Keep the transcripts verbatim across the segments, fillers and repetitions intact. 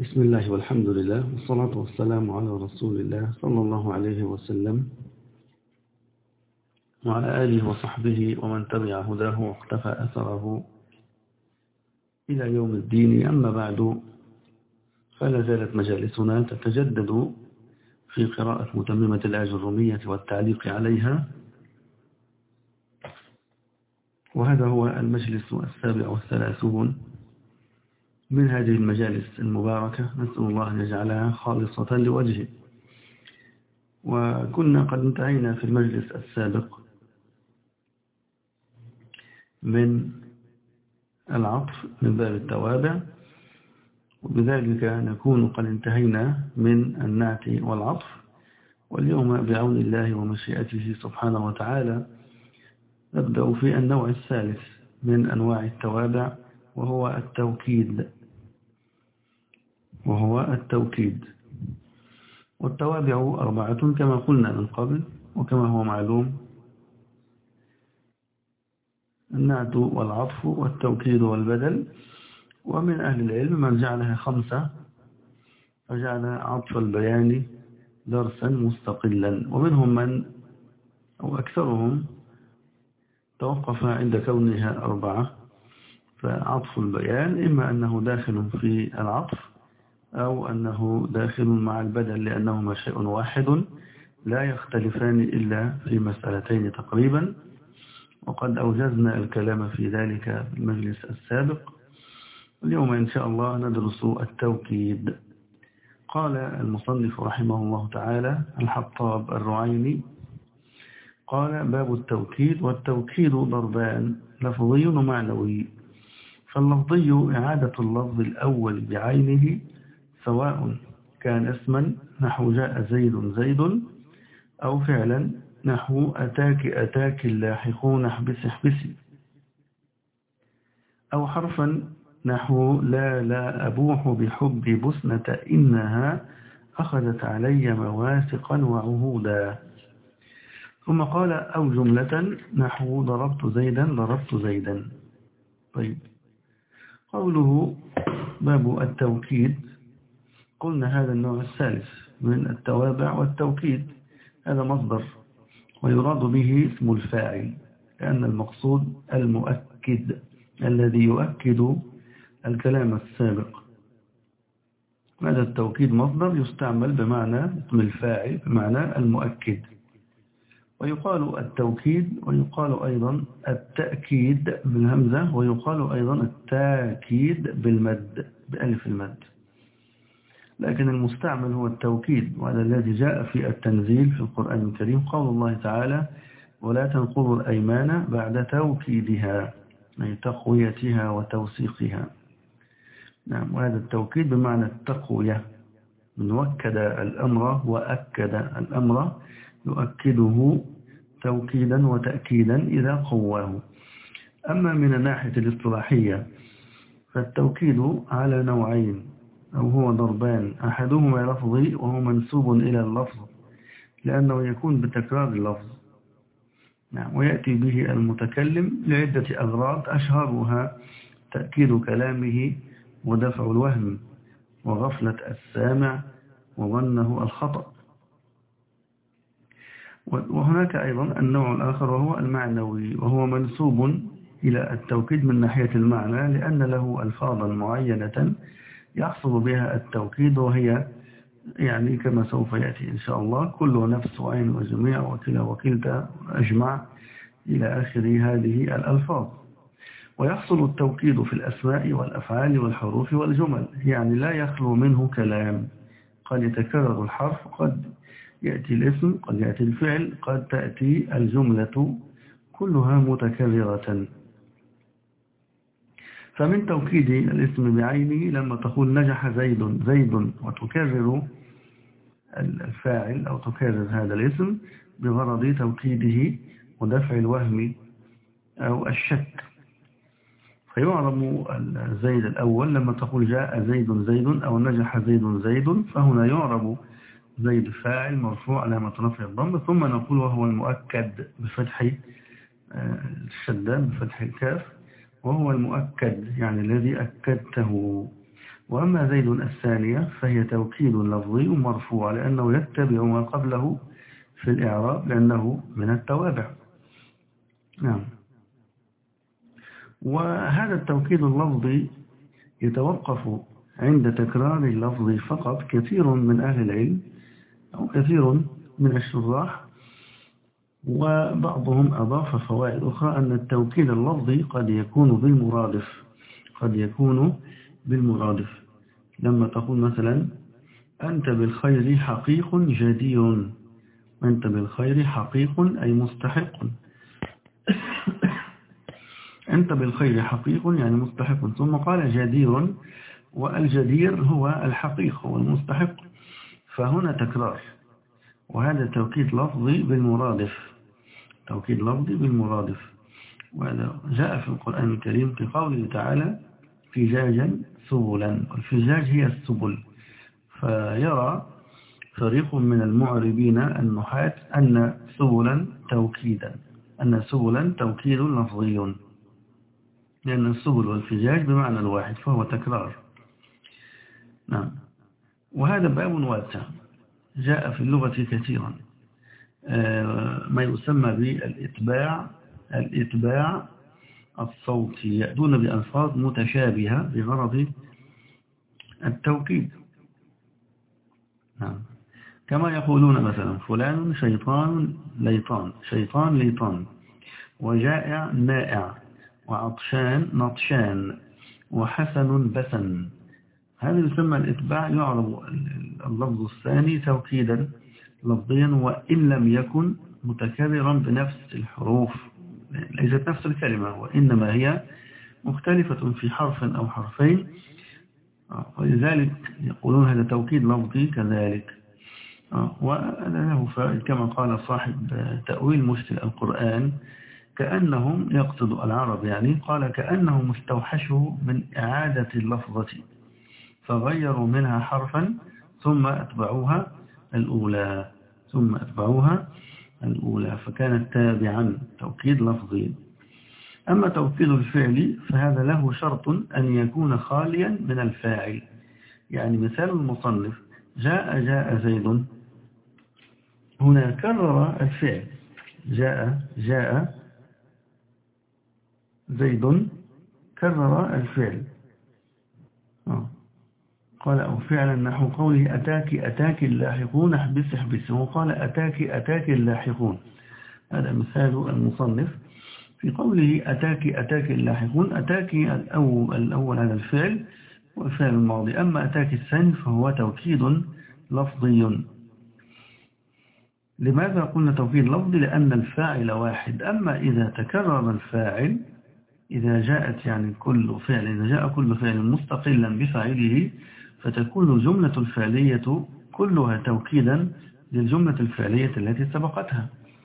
بسم الله والحمد لله والصلاة والسلام على رسول الله صلى الله عليه وسلم وعلى آله وصحبه ومن تبع هداه واقتفى أثره إلى يوم الدين. أما بعد، فلا زالت مجالسنا تتجدد في قراءة متممة الآجرمية والتعليق عليها، وهذا هو المجلس السابع والثلاثون من هذه المجالس المباركة. نسأل الله أن يجعلها خالصة لوجهه. وكنا قد انتهينا في المجلس السابق من العطف من باب التوابع، وبذلك نكون قد انتهينا من النعت والعطف. واليوم بعون الله ومشيئته سبحانه وتعالى نبدأ في النوع الثالث من أنواع التوابع، وهو التوكيد وهو التوكيد والتوابع أربعة كما قلنا من قبل، وكما هو معلوم: النعت والعطف والتوكيد والبدل. ومن أهل العلم من جعلها خمسة، فجعل عطف البيان درسا مستقلا، ومنهم من أو أكثرهم توقف عند كونها أربعة. فعطف البيان إما أنه داخل في العطف أو أنه داخل مع البدل، لأنهما شيء واحد لا يختلفان إلا في مسألتين تقريبا، وقد أوجزنا الكلام في ذلك في المجلس السابق. اليوم إن شاء الله ندرس التوكيد. قال المصنف رحمه الله تعالى الحطاب الرعيني، قال: باب التوكيد. والتوكيد ضربان: لفظي ومعنوي. فاللفظي إعادة اللفظ الأول بعينه، سواء كان اسما نحو جاء زيد زيد، أو فعلا نحو أتاك أتاك اللاحقون احبس احبسي، أو حرفا نحو لا لا أبوح بحب بسنة إنها أخذت علي مواثقا وعهودا. ثم قال: أو جملة نحو ضربت زيدا ضربت زيدا. طيب، قوله باب التوكيد، قلنا هذا النوع الثالث من التوابع والتوكيد. هذا مصدر ويراد به اسم الفاعل، لأن المقصود المؤكد الذي يؤكد الكلام السابق. هذا التوكيد مصدر يستعمل بمعنى اسم الفاعل بمعنى المؤكد. ويقال التوكيد، ويقال أيضا التأكيد بالهمزة، ويقال أيضا التاكيد بالمد بألف المد، لكن المستعمل هو التوكيد. وهذا الذي جاء في التنزيل في القرآن الكريم، قول الله تعالى: ولا تنقضوا الأيمان بعد توكيدها، أي تقويتها وتوثيقها. نعم، وهذا التوكيد بمعنى التقوية، من وكد الأمر وأكد الأمر يؤكده توكيدا وتأكيدا إذا قواه. أما من الناحية الاصطلاحية فالتوكيد على نوعين، أو هو ضربان: أحدهما لفظي وهو منسوب إلى اللفظ لأنه يكون بتكرار اللفظ، نعم، ويأتي به المتكلم لعدة أغراض، أشهرها تأكيد كلامه ودفع الوهم وغفلة السامع وظنه الخطأ. وهناك أيضا النوع الآخر وهو المعنوي، وهو منسوب إلى التوكيد من ناحية المعنى لأن له ألفاظا معينة يحصل بها التوكيد، وهي يعني كما سوف يأتي إن شاء الله: كل نفس وعين وجميع وكلا وكلتا أجمع إلى آخر هذه الألفاظ. ويحصل التوكيد في الأسماء والأفعال والحروف والجمل، يعني لا يخلو منه كلام، قد يتكرر الحرف، قد يأتي الاسم، قد يأتي الفعل، قد تأتي الجملة، كلها متكررة. فمن توكيد الاسم بعينه لما تقول نجح زيد زيد، وتكرر الفاعل أو تكرر هذا الاسم بغرض توكيده ودفع الوهم أو الشك. فيعرب الزيد الأول لما تقول جاء زيد زيد أو نجح زيد زيد، فهنا يعرب زيد فاعل مرفوع علامة رفعه الضم، ثم نقول وهو المؤكد بفتح الشدة بفتح الكاف، وهو المؤكد يعني الذي أكدته. وأما زيد الثانية فهي توكيد لفظي مرفوع لأنه يتبع ما قبله في الإعراب لأنه من التوابع. نعم. وهذا التوكيد اللفظي يتوقف عند تكرار اللفظ فقط. كثير من أهل العلم أو كثير من الشراح وبعضهم أضاف فوائد أخرى أن التوكيد اللفظي قد يكون بالمرادف قد يكون بالمرادف لما تقول مثلا أنت بالخير حقيق جدير. أنت بالخير حقيق أي مستحق. أنت بالخير حقيق يعني مستحق. ثم قال جدير، والجدير هو الحقيق هو المستحق، فهنا تكرار، وهذا توكيد لفظي بالمرادف توكيد لفظي بالمرادف. وهذا جاء في القرآن الكريم في قوله تعالى فجاجا سبلا. والفجاج هي السبل. فيرى فريق من المعربين النحاة أن سبلا توكيدا أن سبلا توكيد لفظي، لأن السبل والفجاج بمعنى الواحد فهو تكرار. نعم. وهذا باب واسع جاء في اللغة كثيرا، ما يسمى بالإتباع الإتباع الصوتي، يأتون بألفاظ متشابهة بغرض التوكيد. نعم. كما يقولون مثلا فلان شيطان ليطان شيطان ليطان، وجائع نائع، وعطشان نطشان، وحسن بسن. هذا يسمى الإتباع. يعرب اللفظ الثاني توكيدا لفظيا وإن لم يكن متكررا بنفس الحروف، ليست نفس الكلمة وإنما هي مختلفة في حرف أو حرفين، ولذلك يقولون هذا توكيد لفظي كذلك. وله فائدة كما قال صاحب تأويل مشكل القرآن كأنهم يقصد العرب، يعني قال كأنهم استوحشوا من إعادة اللفظة فغيروا منها حرفا ثم أتبعوها الأولى ثم أتبعوها الأولى فكانت تابعا توكيد لفظي. أما توكيد الفعل فهذا له شرط أن يكون خاليا من الفاعل. يعني مثال المصنف جاء جاء زيد، هنا كرر الفعل جاء جاء زيد، كرر الفعل. قال أو فعلا نحو قوله أتاك أتاك اللاحقون احبس احبس، وقال أتاك أتاك اللاحقون. هذا مثال المصنف في قوله أتاك أتاك اللاحقون. أتاك الأول, الأول على الفعل والفعل الماضي، أما أتاك الثاني فهو توكيد لفظي. لماذا قلنا توكيد لفظي؟ لأن الفاعل واحد. أما إذا تكرر الفاعل، إذا جاءت يعني كل فعل إذا جاء كل فعل مستقلا بفاعله فتكون الجملة الفعلية كلها توكيدا للجملة الفعلية التي سبقتها.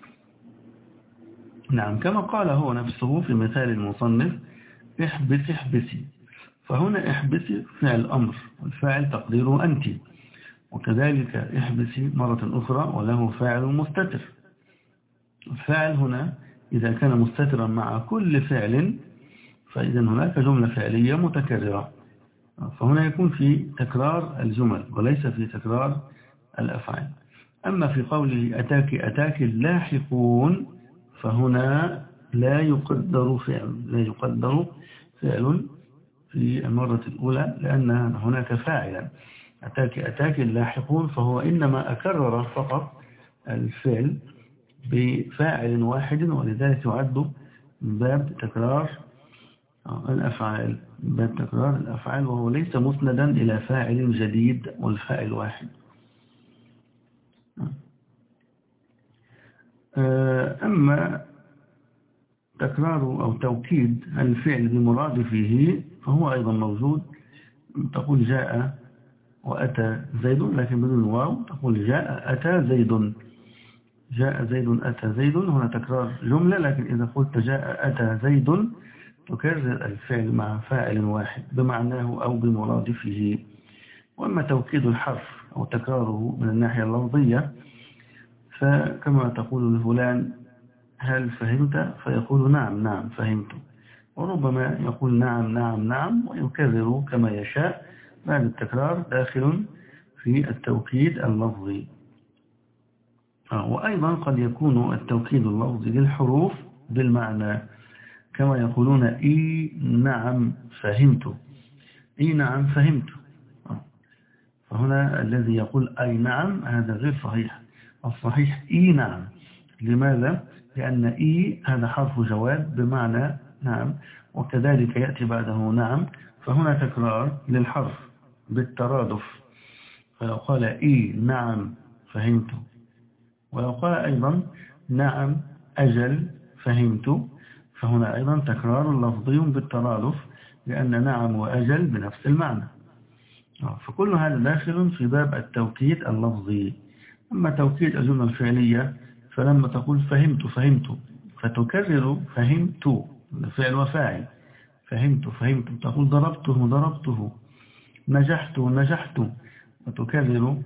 نعم. كما قال هو نفسه في مثال المصنف احبس احبسي، فهنا احبسي فعل أمر والفاعل تقديره أنت، وكذلك احبسي مرة أخرى وله فاعل مستتر. الفاعل هنا إذا كان مستترا مع كل فعل فإذا هناك جملة فعلية متكررة، فهنا يكون في تكرار الجمل وليس في تكرار الأفعال. أما في قوله أتاك أتاك اللاحقون فهنا لا يقدر فعل لا يقدر فعل في المرة الأولى لأن هناك فاعلا. أتاك أتاك اللاحقون فهو إنما أكرر فقط الفعل بفاعل واحد، ولذلك يعد باب تكرار الأفعال باب تكرار الأفعال وهو ليس مسندا إلى فاعل جديد والفاعل واحد. أما تكرار أو توكيد الفعل بمرادفه فهو أيضا موجود. تقول جاء وأتى زيد لكن بدون واو، تقول جاء أتى زيد جاء زيد أتى زيد، هنا تكرار جملة، لكن إذا قلت جاء أتى زيد تكرر الفعل مع فاعل واحد بمعناه أو بمرادفه. وأما توكيد الحرف أو تكراره من الناحية اللفظية فكما تقول لفلان هل فهمت؟ فيقول نعم نعم فهمت، وربما يقول نعم نعم نعم ويكرر كما يشاء بعد التكرار داخل في التوكيد اللفظي. وأيضا قد يكون التوكيد اللفظي للحروف بالمعنى، كما يقولون إي نعم فهمت، إي نعم فهمت. فهنا الذي يقول أي نعم هذا غير صحيح، الصحيح إي نعم. لماذا؟ لأن إي هذا حرف جواب بمعنى نعم، وكذلك يأتي بعده نعم، فهنا تكرار للحرف بالترادف. فلو قال إي نعم فهمت، ولو قال أيضا نعم أجل فهمت، فهنا أيضا تكرار لفظي بالترادف، لأن نعم وأجل بنفس المعنى. فكل هذا داخل في باب التوكيد اللفظي. أما توكيد الجملة الفعلية فلما تقول فهمت فهمت فتكرر فهمت فعل وفاعل، فهمت فهمت، تقول ضربته ضربته، نجحت نجحت، وتكرر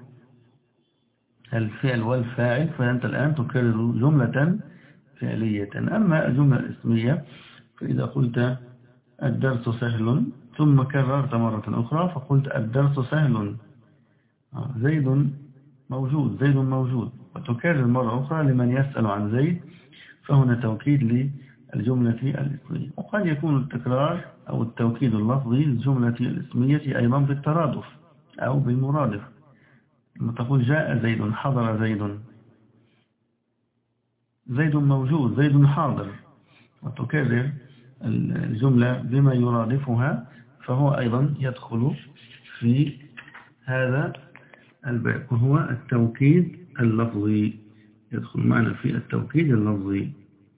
الفعل والفاعل، فأنت الآن تكرر جملة فعلية. أما الجملة الاسمية فإذا قلت الدرس سهل ثم كررت مرة أخرى فقلت الدرس سهل، زيد موجود زيد موجود، وتكرر مرة أخرى لمن يسأل عن زيد، فهنا توكيد للجملة الاسمية. وقد يكون التكرار أو التوكيد اللفظي للجملة الاسمية أيضا بالترادف أو بالمرادف. لما تقول جاء زيد حضر زيد، زيد موجود زيد حاضر، وتكرر الجملة بما يرادفها، فهو أيضا يدخل في هذا الباب، وهو التوكيد اللفظي، يدخل معنا في التوكيد اللفظي.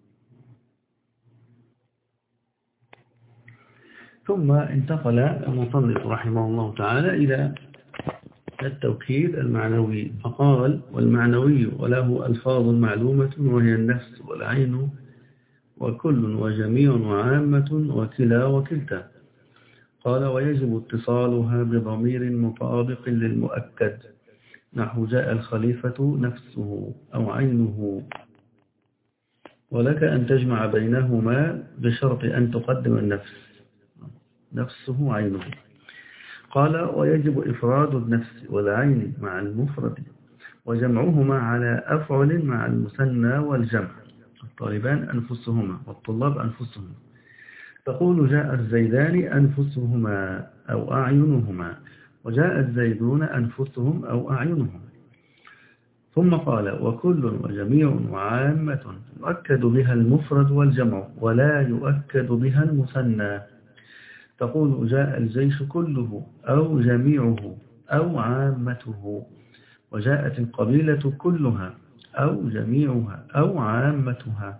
ثم انتقل المصنف رحمه الله تعالى إلى التوكيد المعنوي، فقال والمعنوي وله ألفاظ معلومة وهي النفس والعين وكل وجميع وعامة وكلا وكلتا. قال ويجب اتصالها بضمير مطابق للمؤكد، نحو جاء الخليفة نفسه أو عينه، ولك أن تجمع بينهما بشرط أن تقدم النفس، نفسه عينه. قال ويجب إفراد النفس والعين مع المفرد وجمعهما على أفعل مع المثنى والجمع، الطالبان أنفسهما والطلاب أنفسهم. تقول جاء الزيدان أنفسهما أو أعينهما، وجاء الزيدون أنفسهم أو أعينهم. ثم قال وكل وجميع وعامة يؤكد بها المفرد والجمع ولا يؤكد بها المثنى. تقول جاء الجيش كله أو جميعه أو عامته، وجاءت القبيلة كلها أو جميعها أو عامتها،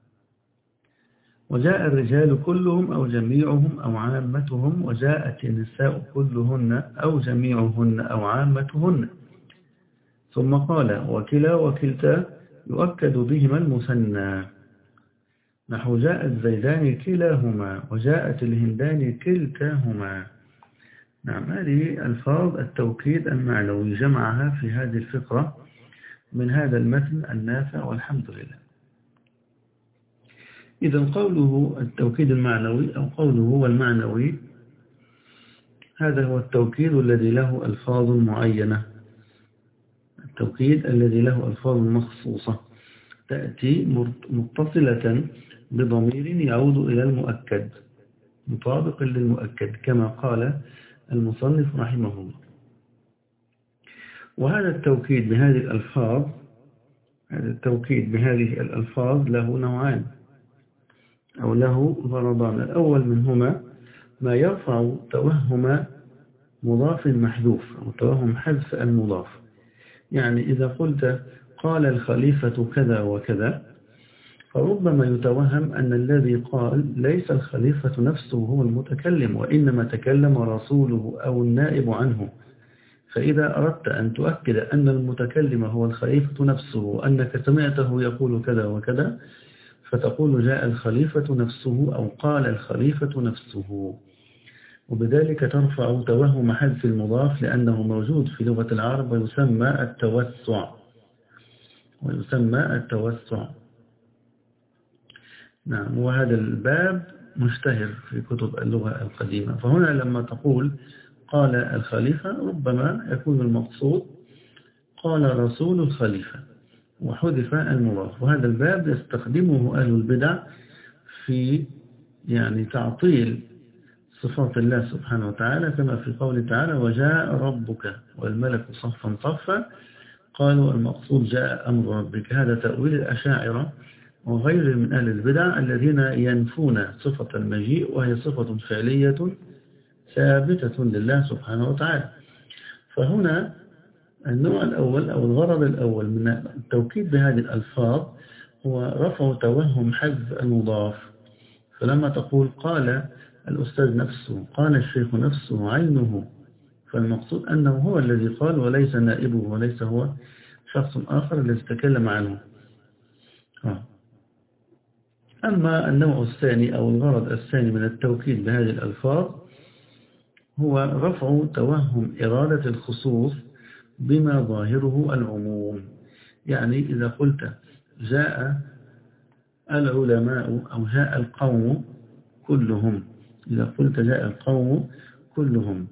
وجاء الرجال كلهم أو جميعهم أو عامتهم، وجاءت النساء كلهن أو جميعهن أو عامتهن. ثم قال وكلا وكلتا يؤكد بهما المثنى، نحو جاء الزيدان كلاهما وجاءت الهندان كلتاهما. نعم، هذه ألفاظ التوكيد المعنوي جمعها في هذه الفقرة من هذا المتن النافع والحمد لله. إذا قوله التوكيد المعنوي أو قوله هو المعنوي، هذا هو التوكيد الذي له ألفاظ معينة، التوكيد الذي له ألفاظ مخصوصة تأتي متصلة بضمير يعود إلى المؤكد مطابق للمؤكد كما قال المصنف رحمه الله. وهذا التوكيد بهذه الألفاظ هذا التوكيد بهذه الألفاظ له نوعان أو له غرضان. الأول منهما ما يرفع توهم مضاف محذوف أو توهم حذف المضاف. يعني إذا قلت قال الخليفة كذا وكذا، فربما يتوهم أن الذي قال ليس الخليفة نفسه هو المتكلم، وإنما تكلم رسوله أو النائب عنه. فإذا أردت أن تؤكد أن المتكلم هو الخليفة نفسه وأنك سمعته يقول كذا وكذا، فتقول جاء الخليفة نفسه أو قال الخليفة نفسه، وبذلك ترفع توهم حذف المضاف لأنه موجود في لغة العرب ويسمى التوسع ويسمى التوسع. نعم، وهذا الباب مشتهر في كتب اللغة القديمة. فهنا لما تقول قال الخليفة ربما يكون المقصود قال رسول الخليفة وحذف المضاف. وهذا الباب يستخدمه أهل البدع في يعني تعطيل صفات الله سبحانه وتعالى، كما في قوله تعالى وجاء ربك والملك صفا صفا، قالوا المقصود جاء أمر ربك. هذا تأويل الأشاعرة وغير من أهل البدع الذين ينفون صفة المجيء، وهي صفة فعلية ثابتة لله سبحانه وتعالى. فهنا النوع الأول أو الغرض الأول من التوكيد بهذه الألفاظ هو رفع توهم حذف المضاف. فلما تقول قال الأستاذ نفسه، قال الشيخ نفسه، عينه، فالمقصود أنه هو الذي قال وليس نائبه وليس هو شخص آخر الذي تكلم عنه. أما النوع الثاني أو الغرض الثاني من التوكيد بهذه الألفاظ هو رفع توهم إرادة الخصوص بما ظاهره العموم. يعني إذا قلت جاء العلماء أو جاء القوم كلهم، إذا قلت جاء القوم كلهم،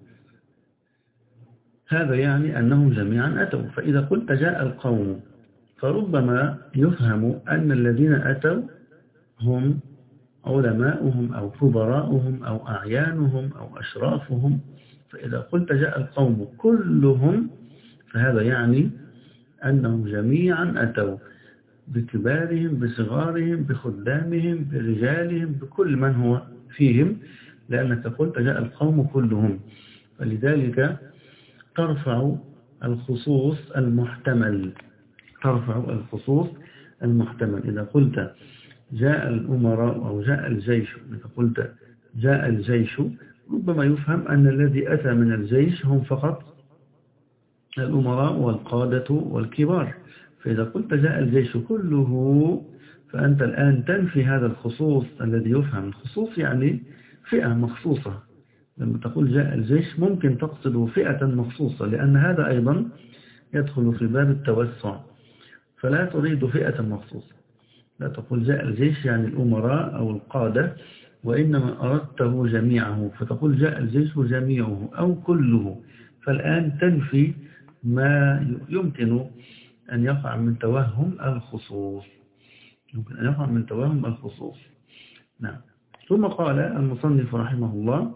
هذا يعني أنهم جميعا أتوا. فإذا قلت جاء القوم فربما يفهم أن الذين أتوا هم علماؤهم أو كبراؤهم أو أعيانهم أو أشرافهم. فإذا قلت جاء القوم كلهم فهذا يعني أنهم جميعا أتوا، بكبارهم بصغارهم بخدامهم برجالهم بكل من هو فيهم، لأنك قلت جاء القوم كلهم. فلذلك ترفع الخصوص المحتمل، ترفع الخصوص المحتمل. إذا قلت جاء الأمراء أو جاء الجيش، إذا قلت جاء الجيش ربما يفهم أن الذي أتى من الجيش هم فقط الأمراء والقادة والكبار. فإذا قلت جاء الجيش كله فأنت الآن تنفي هذا الخصوص الذي يفهم. الخصوص يعني فئة مخصوصة. لما تقول جاء الجيش ممكن تقصد فئة مخصوصة، لأن هذا أيضا يدخل في باب التوسع، فلا تريد فئة مخصوصة. لا تقول جاء الجيش يعني الأمراء أو القادة، وإنما أردته جميعه، فتقول جاء الجيش جميعه أو كله. فالآن تنفي ما يمكن أن يقع من توهم الخصوص، يمكن أن يقع من توهم الخصوص. نعم. ثم قال المصنف رحمه الله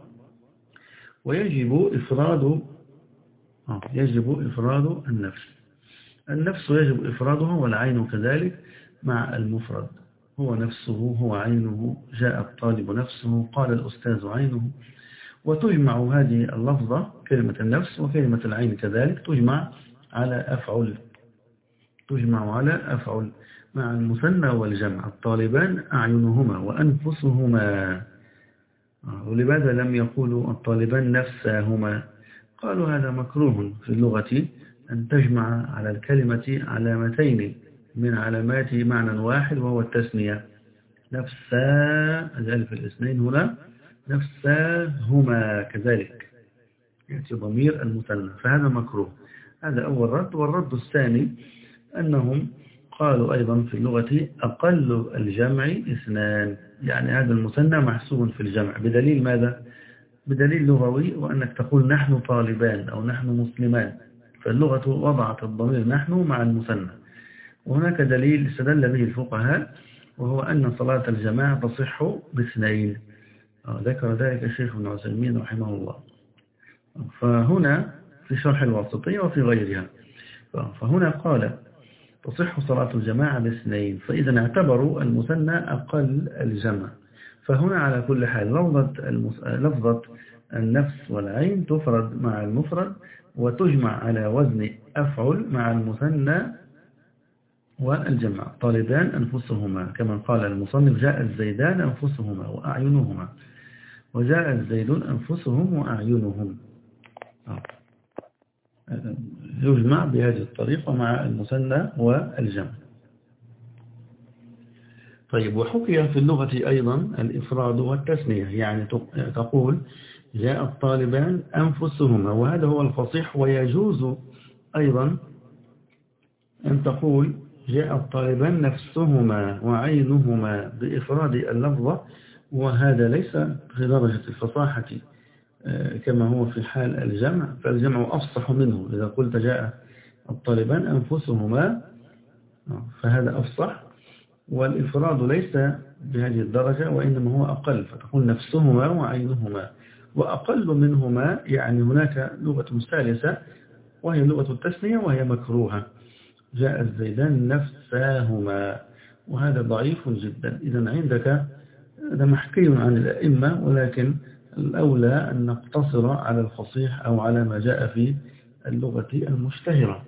ويجب إفراد آه يجب إفراد النفس. النفس يجب إفرادها والعين كذلك مع المفرد. هو نفسه، هو عينه، جاء الطالب نفسه، قال الأستاذ عينه. وتجمع هذه اللفظة كلمة النفس وكلمة العين كذلك تجمع على أفعل، تجمع على أفعل مع المثنى والجمع. الطالبان أعينهما وأنفسهما. ولماذا لم يقولوا الطالبان نفسهما؟ قالوا هذا مكروه في اللغة أن تجمع على الكلمة علامتين من علامات معنى واحد وهو التثنية. نفسا الألف الاثنين هنا، نفسهما كذلك يأتي ضمير المثنى، فهذا مكروه. هذا أول رد. والرد الثاني أنهم قالوا أيضا في اللغة أقل الجمع اثنان، يعني هذا المثنى محسوب في الجمع. بدليل ماذا؟ بدليل لغوي، وأنك تقول نحن طالبان أو نحن مسلمان، فاللغة وضعت الضمير نحن مع المثنى. وهناك دليل استدل به الفقهاء وهو أن صلاة الجماعة تصح باثنين، ذكر ذلك الشيخ ابن عثيمين رحمه الله. فهنا في شرح الواسطية وفي غيرها، فهنا قال تصح صلاة الجماعة باثنين، فإذا اعتبروا المثنى أقل الجمع. فهنا على كل حال لفظة, المس... لفظة النفس والعين تفرد مع المفرد وتجمع على وزن أفعل مع المثنى والجمع. طالبان أنفسهما، كما قال المصنف جاء الزيدان أنفسهما وأعينهما، وجاء الزيدون أنفسهم وأعينهم. يجمع بهذه الطريقة مع المثنى والجمع. طيب، وحكي في اللغة أيضا الإفراد والتثنية، يعني تقول جاء الطالبان أنفسهما، وهذا هو الفصيح. ويجوز أيضا أن تقول جاء الطالبان نفسهما وعينهما بإفراد اللفظة، وهذا ليس في درجة الفصاحة كما هو في حال الجمع، فالجمع أفصح منه. إذا قلت جاء الطالبان أنفسهما فهذا أفصح، والإفراد ليس بهذه الدرجة وإنما هو أقل، فتقول نفسهما وعينهما. وأقل منهما يعني هناك لغة ثالثة وهي لغة التثنية وهي مكروهة، جاء الزيدان نفساهما، وهذا ضعيف جدا. إذا عندك هذا محكي عن الأئمة، ولكن الأولى أن نقتصر على الفصيح أو على ما جاء في اللغة المشتهرة.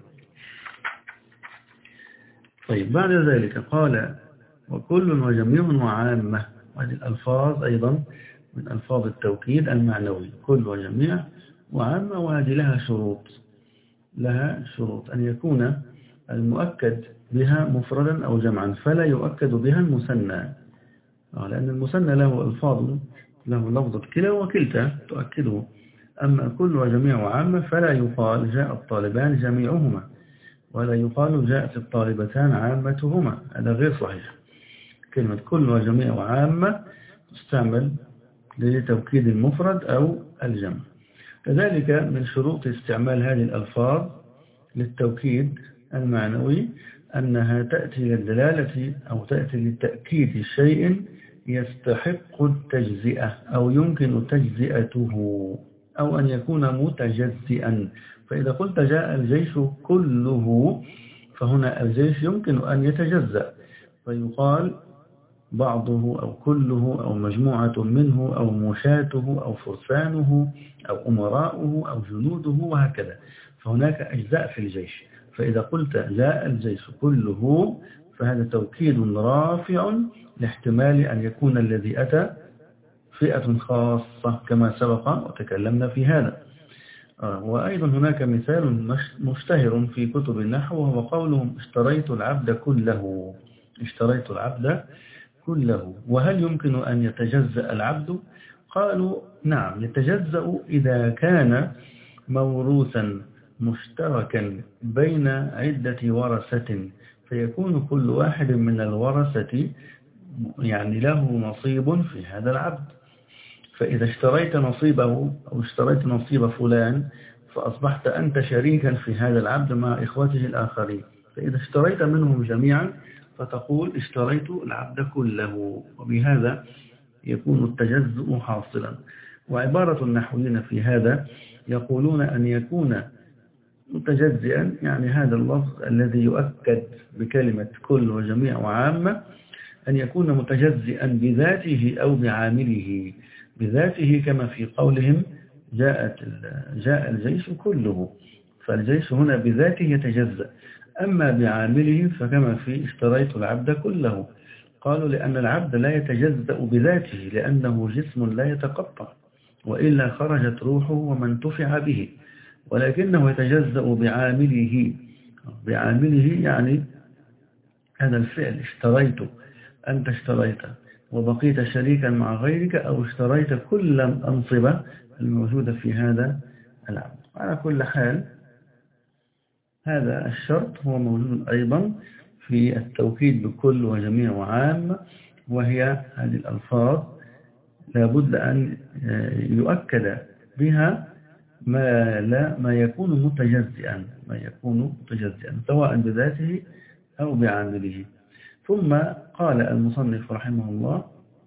طيب بعد ذلك قال وكل وجميع وعامة، وهذه الألفاظ أيضا من ألفاظ التوكيد المعنوي، كل وجميع وعامة، وهذه لها شروط لها شروط أن يكون المؤكد بها مفردا أو جمعا، فلا يؤكد بها المثنى، لأن المثنى له ألفاظ، له لفظة كلا وكلتا تؤكده. أما كل وجميع وعامة فلا يقال جاء الطالبان جميعهما، ولا يقال جاءت الطالبتان عامتهما، هذا غير صحيح. كلمة كل وجميع وعامة تستعمل لتوكيد المفرد أو الجمع. كذلك من شروط استعمال هذه الألفاظ للتوكيد المعنوي أنها تأتي للدلالة أو تأتي لتأكيد شيء يستحق التجزئة أو يمكن تجزئته، أو أن يكون متجزئا. فإذا قلت جاء الجيش كله، فهنا الجيش يمكن أن يتجزأ، فيقال بعضه أو كله أو مجموعة منه أو مشاته أو فرسانه أو أمراؤه أو جنوده وهكذا، فهناك أجزاء في الجيش. فإذا قلت جاء الجيش كله فهذا توكيد رافع لاحتمال أن يكون الذي أتى فئة خاصة كما سبق وتكلمنا في هذا. وأيضا هناك مثال مشتهر في كتب النحو وهو قولهم اشتريت العبد كله، اشتريت العبد كله. وهل يمكن أن يتجزأ العبد؟ قالوا نعم يتجزأ إذا كان موروثا مشتركا بين عدة ورثة، فيكون كل واحد من الورثة يعني له نصيب في هذا العبد. فإذا اشتريت نصيبه أو اشتريت نصيب فلان فأصبحت أنت شريكا في هذا العبد مع إخوته الآخرين، فإذا اشتريت منهم جميعا فتقول اشتريت العبد كله، وبهذا يكون التجزؤ حاصلا. وعبارة النحويين في هذا يقولون أن يكون متجزئا يعني هذا اللفظ الذي يؤكد بكلمة كل وجميع وعامة أن يكون متجزئا بذاته أو بعامله. بذاته كما في قولهم جاءت جاء الجيش كله، فالجيش هنا بذاته يتجزأ. أما بعامله فكما في اشتريت العبد كله، قالوا لأن العبد لا يتجزأ بذاته لأنه جسم لا يتقطع، وإلا خرجت روحه ومن انتفع به، ولكنه يتجزأ بعامله. بعامله يعني هذا الفعل اشتريت، أنت اشتريت وبقيت شريكا مع غيرك، أو اشتريت كل الأنصبة الموجودة في هذا العبد. على كل حال هذا الشرط هو موجود أيضا في التوكيد بكل وجميع وعام، وهي هذه الألفاظ لابد أن يؤكد بها ما لا ما يكون متجزئا ما يكون متجزئا سواء بذاته أو بعامله. ثم قال المصنف رحمه الله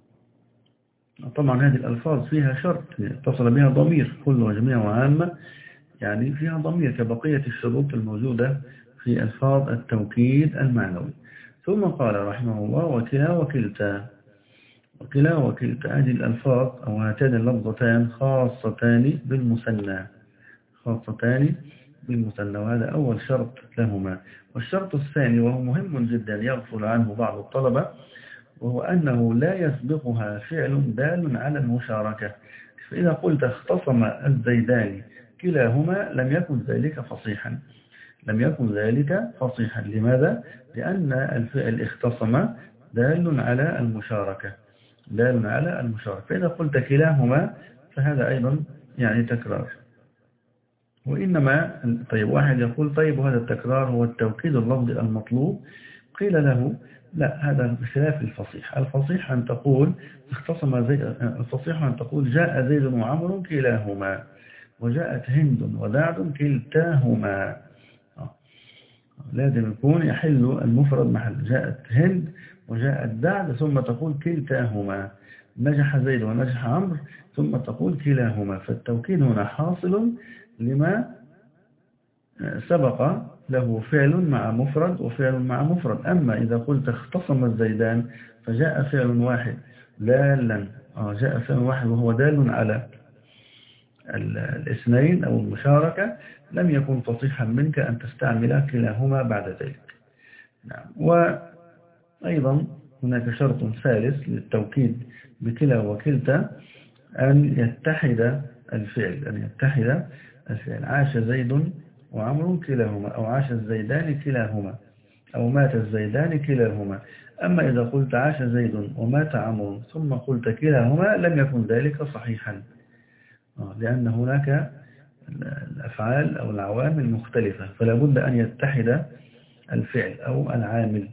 طبعا هذه الألفاظ فيها شرط اتصل بها ضمير، كل وجميع وعامة يعني فيها ضمير كبقية الشروط الموجودة في ألفاظ التوكيد المعنوي. ثم قال رحمه الله وكلا وكلتا. وكلا وكلتا هذه الألفاظ أو هاتان اللفظتان خاصتان بالمثنى، خاصتان بالمثنى، وهذا أول شرط لهما. والشرط الثاني وهو مهم جدا يغفل عنه بعض الطلبة، وهو أنه لا يسبقها فعل دال على المشاركة. فإذا قلت اختصم الزيدان كلاهما لم يكن ذلك فصيحا، لم يكن ذلك فصيحا. لماذا؟ لأن الفعل اختصم دال على المشاركة، دال على المشاركة. فإذا قلت كلاهما فهذا أيضا يعني تكرار. وإنما طيب واحد يقول طيب هذا التكرار هو التوكيد اللفظي المطلوب. قيل له لا، هذا بخلاف الفصيح. الفصيح أن تقول اختصم زيد، الفصيح أن تقول جاء زيد وعمر كلاهما، وجاءت هند ودعد كلتاهما. لازم يكون يحل المفرد محل. جاءت هند وجاءت دعد ثم تقول كلتاهما. نجح زيد ونجح عمرو ثم تقول كلاهما. فالتوكيد هنا حاصل لما سبق له فعل مع مفرد وفعل مع مفرد. أما إذا قلت اختصم الزيدان فجاء فعل واحد دالا، جاء فعل واحد وهو دال على الاثنين أو المشاركة، لم يكن فصيحا منك أن تستعمل كلاهما بعد ذلك. نعم. وأيضا هناك شرط ثالث للتوكيد بكلا وكلتا، أن يتحد الفعل، أن يتحد الفعل. عاش زيد وعمر كلاهما، أو عاش الزيدان كلاهما، أو مات الزيدان كلاهما. أما إذا قلت عاش زيد ومات عمر ثم قلت كلاهما لم يكن ذلك صحيحا، لأن هناك الأفعال أو العوامل مختلفة، فلا بد أن يتحد الفعل أو العامل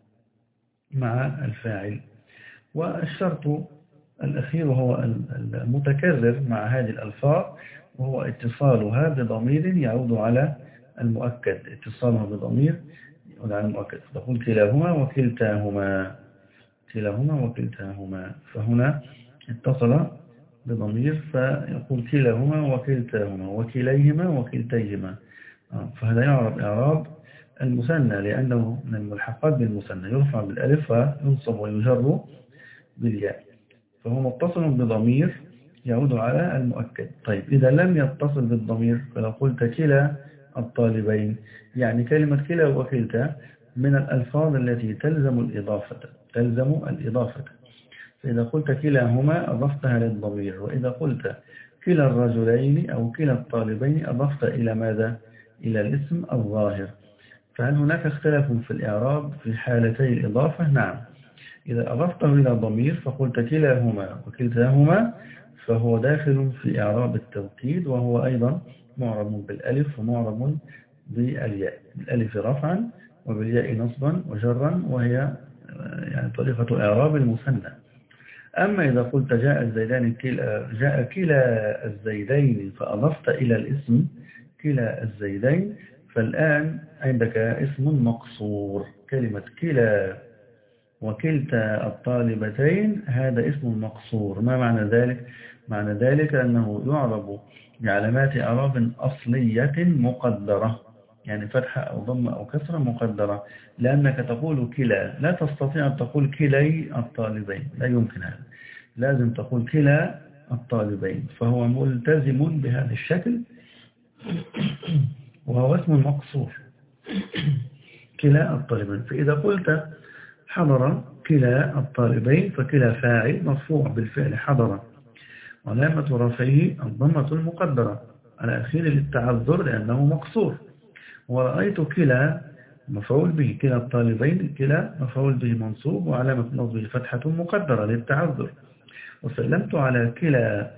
مع الفاعل. والشرط الأخير وهو المتكرر مع هذه الألفاظ، وهو اتصالها بضمير يعود على المؤكد. اتصالها بضمير يعود على المؤكد، تقول كلاهما وكلتاهما، كلاهما وكلتاهما. فهنا اتصل بضمير فيقول كلاهما وكلتاهما وكليهما وكلتيهما. فهذا يعرب إعراب المثنى، لأنه من الملحقات بالمثنى، يرفع بالألف وينصب ويجر بالياء، فهو متصل بضمير يعود على المؤكد. طيب إذا لم يتصل بالضمير فلو قلت كلا الطالبين، يعني كلمة كلا وكلتا من الألفاظ التي تلزم الإضافة، تلزم الإضافة. فإذا قلت كلاهما أضفتها للضمير، وإذا قلت كلا الرجلين أو كلا الطالبين أضفت إلى ماذا؟ إلى الاسم الظاهر. فهل هناك اختلاف في الإعراب في حالتي الإضافة؟ نعم. إذا أضفته إلى ضمير فقلت كلاهما وكلتاهما فهو داخل في إعراب التوكيد، وهو أيضا معرب بالألف ومعرب بالياء، بالألف رفعا وبالياء نصبا وجرا، وهي يعني طريقة إعراب المثنى. أما إذا قلت جاء الزيدان كلا، جاء كلا الزيدين فأضفت إلى الاسم كلا الزيدين، فالآن عندك اسم مقصور. كلمة كلا وكلتا الطالبتين هذا اسم مقصور. ما معنى ذلك؟ معنى ذلك أنه يعرب بعلامات إعراب أصلية مقدرة، يعني فتحة أو ضمة أو كسرة مقدرة، لأنك تقول كلا، لا تستطيع أن تقول كلي الطالبين، لا يمكن هذا، لازم تقول كلا الطالبين، فهو ملتزم بهذا الشكل وهو اسم مقصور كلا الطالبين. فإذا قلت حضر كلا الطالبين فكلا فاعل مرفوع بالفعل حضر، علامة رفعه الضمة المقدرة على آخره للتعذر لأنه مقصور. ورأيت كلا مفعول به، كلا الطالبين كلا مفعول به منصوب وعلامة نصبه فتحة مقدرة للتعذر. وسلمت على كلا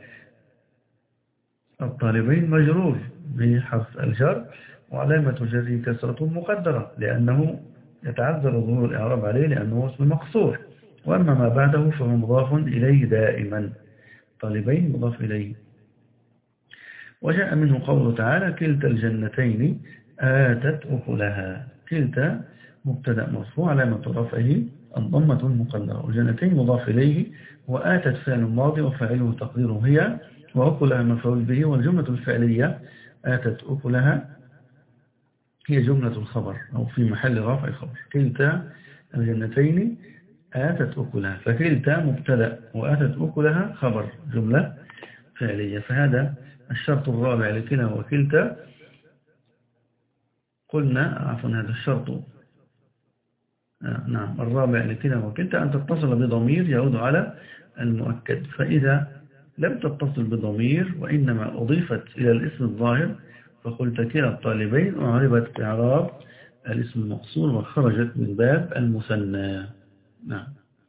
الطالبين مجرور بحرف الجر وعلامة جره كسرة مقدرة لأنه يتعذر ظهور الإعراب عليه لأنه اسم مقصور. وأما ما بعده فهو مضاف إليه دائما، طالبين مضاف إليه. وجاء منه قوله تعالى كلتا الجنتين آتت أكلها. كلتا مبتدأ مرفوع علامة رفعه الضمة المقدرة، والجنتين مضاف إليه، وآتت فعل ماضي وفاعله تقديره هي، وأكلها مفعول به، والجملة الفعلية آتت أكلها هي جملة الخبر أو في محل رفع خبر. كلتا الجنتين آتت أكلها، فكلتا مبتدأ وآتت أكلها خبر جملة فعلية. فهذا الشرط الرابع لكلا وكلتا. قلنا عفوا هذا الشرط آه نعم الرابع لكلا وكلتا أن تتصل بضمير يعود على المؤكد. فإذا لم تتصل بضمير وإنما أضيفت إلى الاسم الظاهر فقلت كلا الطالبين وعربت إعراب الاسم المقصور وخرجت من باب المثنى. نعم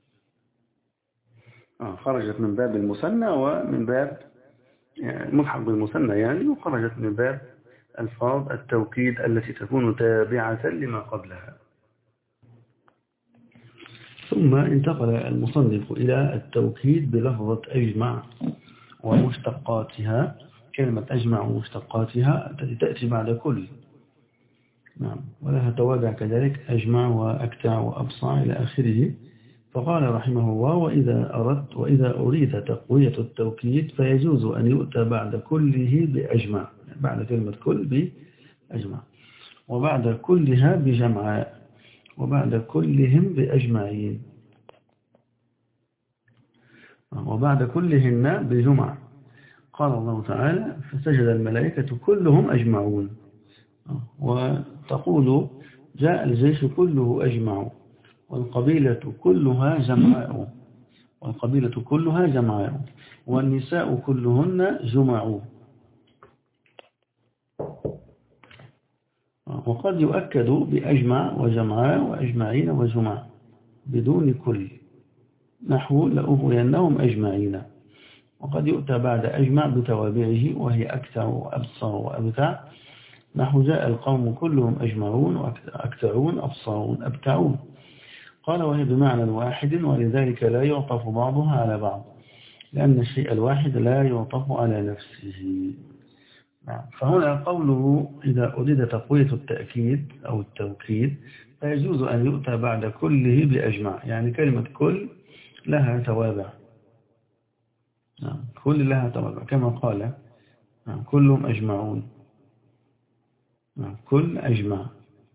آه خرجت من باب المثنى ومن باب ملحق بالمثنى يعني، وخرجت من باب ألفاظ التوكيد التي تكون تابعة لما قبلها. ثم انتقل المصنف إلى التوكيد بلفظة أجمع ومشتقاتها. كلمة أجمع ومشتقاتها التي تأتي بعد كل، نعم، ولها توابع كذلك، أجمع وأكتع وأبصع إلى آخره. فقال رحمه الله: وإذا أردت وإذا أريد تقوية التوكيد فيجوز أن يؤتى بعد كله بأجمع، بعد كلمة كل بأجمع، وبعد كلها بجمعاء، وبعد كلهم بأجمعين، وبعد كلهن بجمع. قال الله تعالى: فسجد الملائكة كلهم أجمعون. وتقول: جاء الجيش كله أجمع، والقبيلة كلها جمعاء، والقبيلة كلها جمعاء، والنساء كلهن جمعوا. وقد يؤكد بأجمع وجمعاء وأجمعين وجمع بدون كل، نحو لأغوينهم أجمعين. وقد يؤتى بعد أجمع بتوابعه وهي أكتع وأبصر وأبتع، نحو جاء القوم كلهم أجمعون وأكتعون أبصرون أبتعون. قال: وهي بمعنى واحد، ولذلك لا يعطف بعضها على بعض، لأن الشيء الواحد لا يعطف على نفسه. فهنا قوله: إذا أريد تقوية التأكيد أو التوكيد فيجوز أن يؤتى بعد كله بأجمع، يعني كلمة كل لها توابع، كل لها توابع كما قال: كلهم أجمعون، كل أجمع.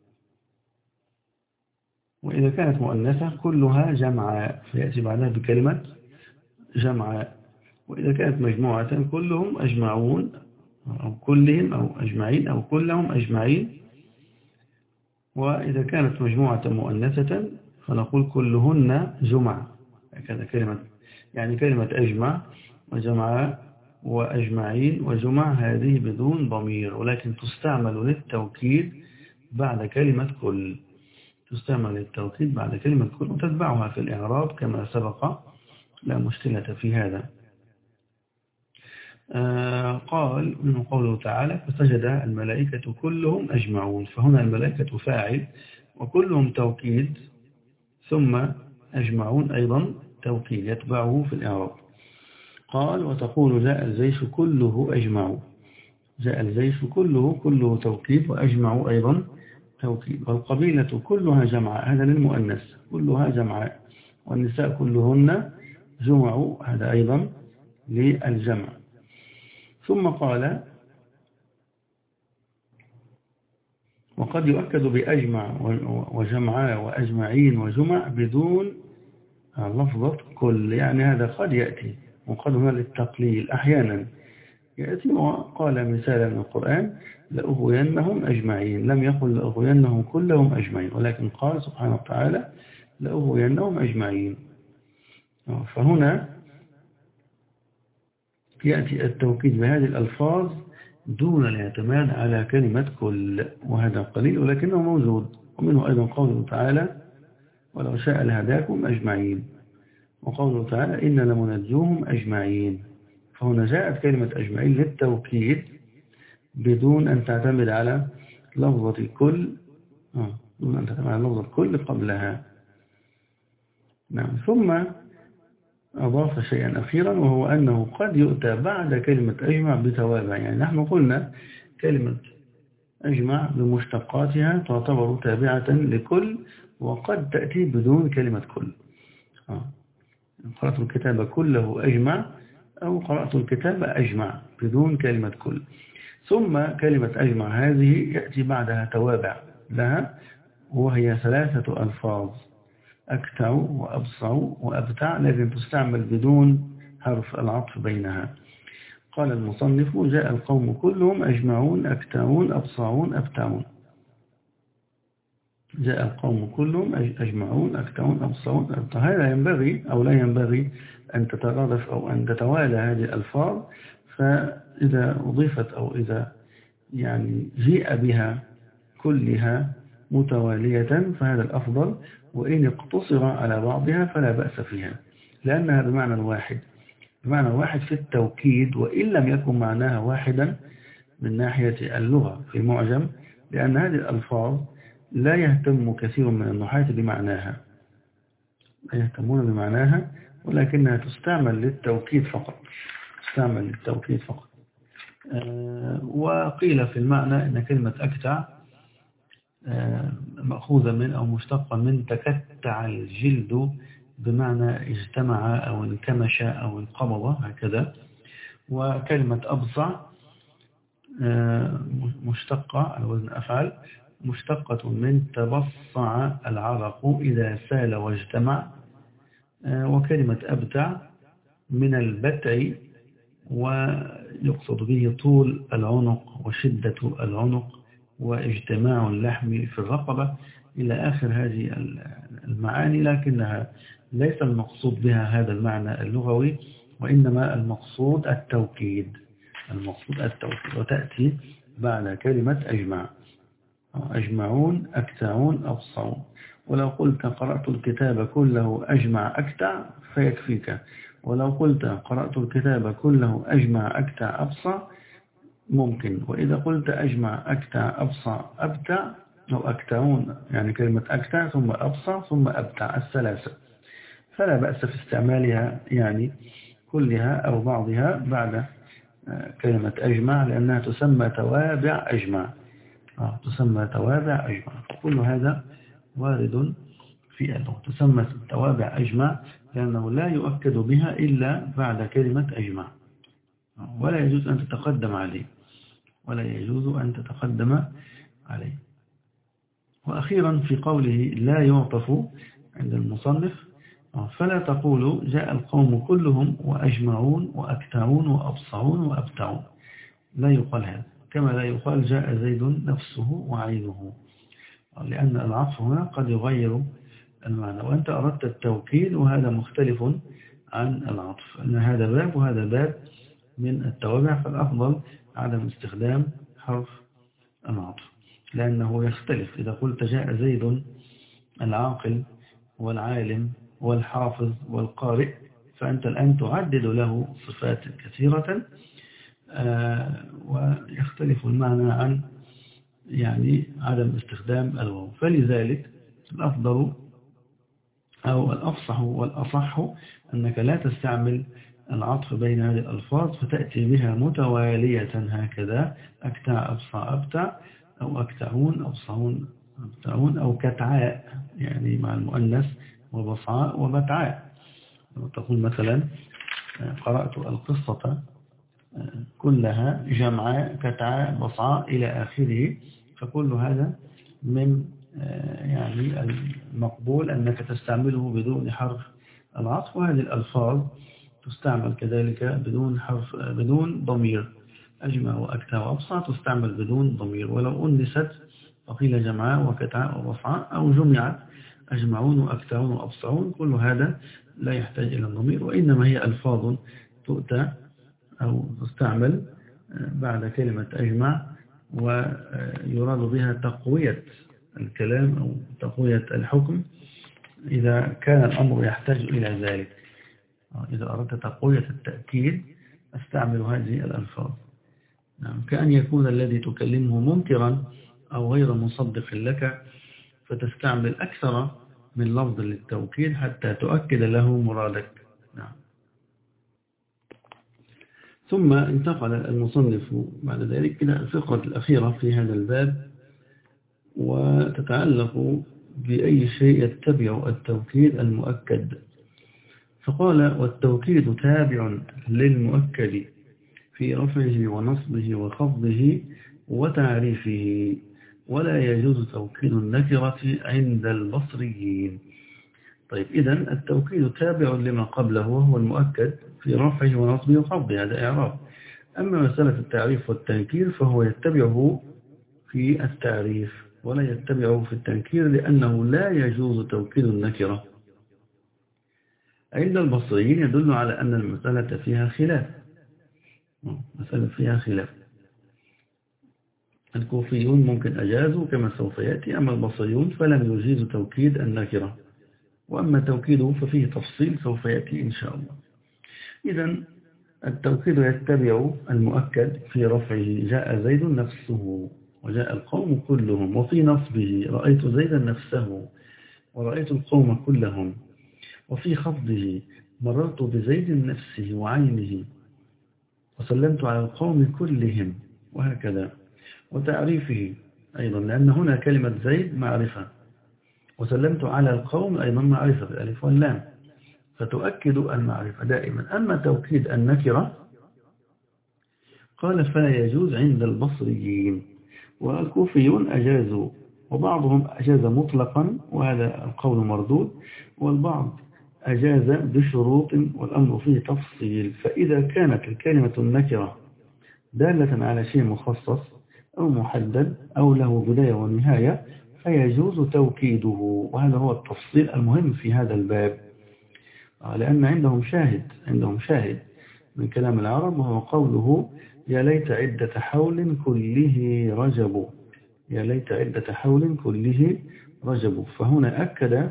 وإذا كانت مؤنثة كلها جمعاء فيأتي بعدها بكلمة جمعاء. وإذا كانت مجموعة كلهم أجمعون، أو كلهم أو أجمعين أو كلهم أجمعين. وإذا كانت مجموعة مؤنثة فنقول كلهن جمع، هكذا كلمة، يعني كلمة أجمع وجمعاء وأجمعين وجمع هذه بدون ضمير، ولكن تستعمل للتوكيد بعد كلمة كل، تستعمل للتوكيد بعد كلمة كل وتتبعها في الإعراب كما سبق، لا مشكلة في هذا. آه قال منه قوله تعالى: فسجد الملائكة كلهم أجمعون. فهنا الملائكة فاعل وكلهم توكيد، ثم أجمعون أيضا توكيد يتبعه في الإعراب. قال: وتقول: جاء الجيش كله أجمعوا. جاء الجيش كله، كله توكيد، وأجمعوا أيضا توكيد. والقبيلة كلها جمعاء، هذا للمؤنث، كلها جمعاء. والنساء كلهن جمعوا، هذا أيضا للجمع. ثم قال: وقد يؤكد بأجمع وجمعاء وأجمعين وجمع بدون لفظة كل، يعني هذا قد يأتي، وقد هنا للتقليل أحيانا يأتي. وقال مثالا من القرآن: لأغوينهم أجمعين، لم يقل لأغوينهم كلهم أجمعين، ولكن قال سبحانه وتعالى: لأغوينهم أجمعين. فهنا يأتي التوكيد بهذه الألفاظ دون الاعتماد على كلمة كل، وهذا قليل ولكنه موجود. ومنه أيضا قوله تعالى: ولو شاء لهداكم أجمعين. وقوله تعالى: إن لمنجوهم أجمعين. فهنا جاءت كلمة أجمعين للتوكيد بدون أن تعتمد على لفظة كل، دون أن تعتمد على لفظة كل قبلها. نعم. ثم أضاف شيئا أخيرا، وهو أنه قد يؤتى بعد كلمة أجمع بتوابع. يعني نحن قلنا كلمة أجمع بمشتقاتها تعتبر تابعة لكل، وقد تأتي بدون كلمة كل. قرأت الكتاب كله أجمع، أو قرأت الكتاب أجمع بدون كلمة كل. ثم كلمة أجمع هذه يأتي بعدها توابع لها، وهي ثلاثة ألفاظ: أكتع وأبصع وأبتع، لكن تستعمل بدون حرف العطف بينها. قال المصنف: جاء القوم كلهم أجمعون أكتعون أبصعون أبتعون. جاء القوم كلهم أجمعون أكتعون أبصعون أبتعون. هذا ينبغي أو لا ينبغي أن تترادف أو أن تتوالى هذه الألفاظ، فإذا أضيفت أو إذا يعني جيء بها كلها متوالية فهذا الأفضل، وإن اقتصر على بعضها فلا بأس فيها، لأنها بمعنى واحد، بمعنى واحد في التوكيد، وإن لم يكن معناها واحدا من ناحية اللغة في المعجم، لأن هذه الألفاظ لا يهتم كثير من النحاة بمعناها، لا يهتمون بمعناها، ولكنها تستعمل للتوكيد فقط، تستعمل للتوكيد فقط. آه وقيل في المعنى أن كلمة أكتع آه مأخوذة من أو مشتقة من تكتع الجلد، بمعنى اجتمع أو انكمش أو انقبض هكذا. وكلمة أبصع آه مشتقة على وزن أفعل، مشتقة من تبصع العرق إذا سال واجتمع. آه وكلمة أبتع من البتع، ويقصد به طول العنق وشدة العنق واجتماع اللحم في الرقبة إلى آخر هذه المعاني، لكنها ليس المقصود بها هذا المعنى اللغوي، وإنما المقصود التوكيد، المقصود التوكيد، وتأتي بعد كلمة أجمع. أجمعون، أكتعون، أبصعون. ولو قلت قرأت الكتاب كله أجمع أكتع فيكفيك، ولو قلت قرأت الكتاب كله أجمع أكتع أبصع ممكن. وإذا قلت أجمع أكتع أبصع أبتع أو أكتعون، يعني كلمة أكتع ثم أبصع ثم أبتع الثلاثة، فلا بأس في استعمالها يعني كلها أو بعضها بعد كلمة أجمع، لأنها تسمى توابع أجمع. آه تسمى توابع أجمع، كل هذا وارد في اللغة. تسمى توابع أجمع لأنه لا يؤكد بها إلا بعد كلمة أجمع، ولا يجوز أن تتقدم عليه، ولا يجوز أن تتقدم عليه. وأخيرا في قوله لا يعطف عند المصنف، فلا تقول جاء القوم كلهم وأجمعون وأكتعون وأبصعون وأبتعون، لا يقال هذا، كما لا يقال جاء زيد نفسه وعينه، لأن العطف هنا قد يغير المعنى، وأنت أردت التوكيد وهذا مختلف عن العطف، أن هذا باب وهذا باب من التوابع، فالأفضل عدم استخدام حرف العطف لأنه يختلف. إذا قلت جاء زيد العاقل والعالم والحافظ والقارئ، فأنت الآن تعدد له صفات كثيرة ويختلف المعنى عن يعني عدم استخدام الواو. فلذلك الأفضل أو الأفصح والأصح أنك لا تستعمل العطف بين هذه الألفاظ، فتأتي بها متوالية هكذا، أكتع أبصع أبتع، أو أكتعون أبصعون أبتعون، أو كتعاء يعني مع المؤنث وبصعاء وبتعاء. تقول مثلا قرأت القصة كلها جمعاء كتعاء بصعاء إلى آخره، فكل هذا من يعني المقبول أنك تستعمله بدون حرف العطف، وهذه الألفاظ تستعمل كذلك بدون حرف بدون ضمير. أجمع وأكتع وأبصع تستعمل بدون ضمير، ولو أنست وقيل جمعاء وكتعاء وبصعاء، أو جمعت أجمعون وأكتعون وأبصعون، كل هذا لا يحتاج إلى الضمير، وإنما هي ألفاظ تؤتى أو تستعمل بعد كلمة أجمع، ويراد بها تقوية الكلام أو تقوية الحكم إذا كان الأمر يحتاج إلى ذلك. إذا أردت تقوية التأكيد أستعمل هذه الألفاظ، نعم، كأن يكون الذي تكلمه منكرا أو غير مصدق لك، فتستعمل أكثر من لفظ للتوكيد حتى تؤكد له مرادك. نعم. ثم انتقل المصنف بعد ذلك إلى الفقرة الأخيرة في هذا الباب، وتتعلق بأي شيء يتبع التوكيد المؤكد. فقال والتوكيد تابع للمؤكد في رفعه ونصبه وخفضه وتعريفه، ولا يجوز توكيد النكرة عند البصريين. طيب، إذن التوكيد تابع لما قبله وهو المؤكد في رفعه ونصبه وخفضه، هذا إعراب. أما مسألة التعريف والتنكير فهو يتبعه في التعريف ولا يتبعه في التنكير، لأنه لا يجوز توكيد النكرة. عند البصريين يدل على أن المسألة فيها خلاف، مسألة فيها خلاف. الكوفيون ممكن أجازوا كما سوف يأتي، أما البصريون فلم يجيزوا توكيد النكرة، وأما توكيده ففيه تفصيل سوف يأتي إن شاء الله. إذن التوكيد يتبع المؤكد في رفعه جاء زيد نفسه وجاء القوم كلهم، وفي نصبه رأيت زيدا نفسه ورأيت القوم كلهم، وفي خفضه مررت بزيد نفسه وعينه وسلمت على القوم كلهم، وهكذا. وتعريفه أيضا، لأن هنا كلمة زيد معرفة، وسلمت على القوم أيضا معرفة بالألف واللام، فتؤكد المعرفة دائما. أما توكيد النكرة قال فلا يجوز عند البصريين، والكوفيون أجازوا، وبعضهم أجاز مطلقا وهذا القول مردود، والبعض أجاز بشروط والأمر فيه تفصيل. فإذا كانت الكلمة النكرة دالة على شيء مخصص أو محدد أو له بداية ونهاية فيجوز توكيده، وهذا هو التفصيل المهم في هذا الباب، لأن عندهم شاهد عندهم شاهد من كلام العرب، وهو قوله يا ليت عدة حول كله رجب، يا ليت عدة حول كله رجب. فهنا أكد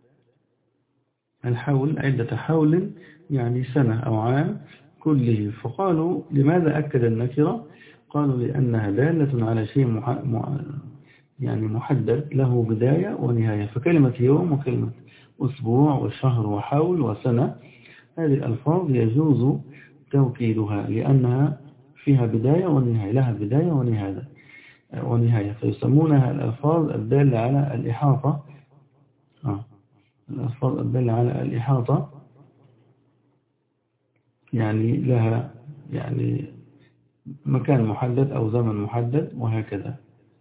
الحول عدة حول يعني سنة أو عام كله. فقالوا لماذا أكد النكرة؟ قالوا لأنها دالة على شيء مح... يعني محدد له بداية ونهاية، فكلمة يوم وكلمة أسبوع وشهر وحول وسنة هذه الألفاظ يجوز توكيدها لأنها فيها بداية ونهاية، لها بداية ونهاية ونهاية فيسمونها الألفاظ الدالة على الإحاطة آه. الألفاظ الدالة على الإحاطة يعني لها يعني مكان محدد أو زمن محدد وهكذا.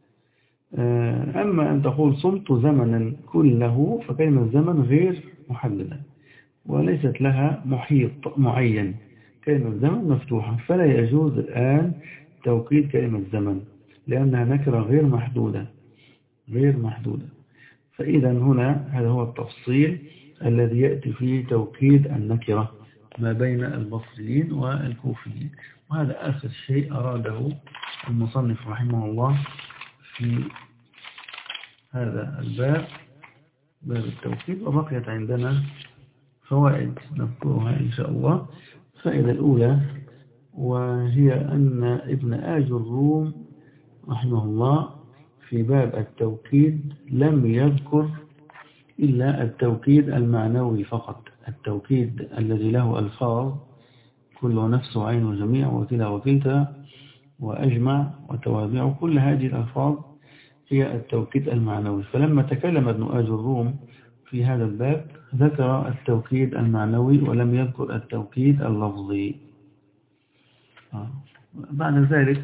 أما أن تقول صمت زمنا كله فكلمة زمن غير محددة وليست لها محيط معين، كلمة زمن مفتوحة، فلا يجوز الآن توكيد كلمة زمن لأنها نكرة غير محدودة غير محدودة. فإذا هنا هذا هو التفصيل الذي يأتي فيه توكيد النكرة ما بين البصريين والكوفيين، وهذا آخر شيء أراده المصنف رحمه الله في هذا الباب، باب التوكيد. وبقيت عندنا فوائد نذكرها إن شاء الله. الفائدة الأولى وهي أن ابن آج الروم رحمه الله في باب التوكيد لم يذكر إلا التوكيد المعنوي فقط، التوكيد الذي له ألفاظ كل نفس وعين وجميع وكلا وكلتا وأجمع وتوابع، كل هذه الألفاظ هي التوكيد المعنوي. فلما تكلم ابن آج الروم في هذا الباب ذكر التوكيد المعنوي ولم يذكر التوكيد اللفظي. بعد ذلك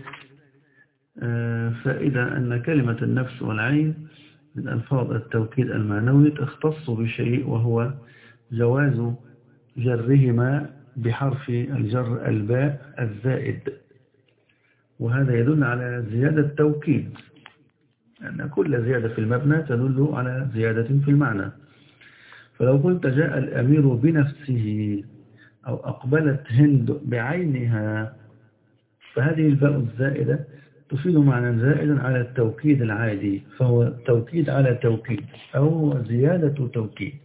فإذا أن كلمة النفس والعين من ألفاظ التوكيد المعنوي تختص بشيء وهو جواز جرهما بحرف الجر الباء الزائد، وهذا يدل على زيادة توكيد، أن كل زيادة في المبنى تدل على زيادة في المعنى. فلو قلت جاء الأمير بنفسه أو أقبلت هند بعينها فهذه الباء الزائدة تفيد معنى زائدا على التوكيد العادي، فهو توكيد على توكيد أو زيادة توكيد.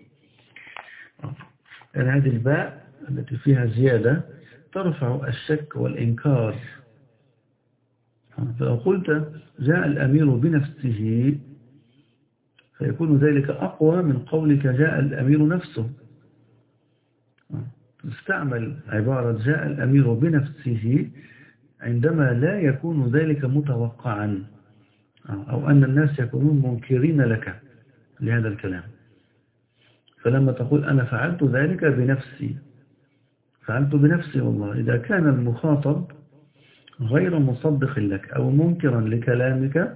يعني هذه الباء التي فيها زيادة ترفع الشك والإنكار. فلو قلت جاء الأمير بنفسه فيكون ذلك أقوى من قولك جاء الأمير نفسه. تستعمل عبارة جاء الأمير بنفسه عندما لا يكون ذلك متوقعا أو أن الناس يكونون منكرين لك لهذا الكلام. فلما تقول أنا فعلت ذلك بنفسي، فعلت بنفسي والله، إذا كان المخاطب غير مصدق لك أو منكرا لكلامك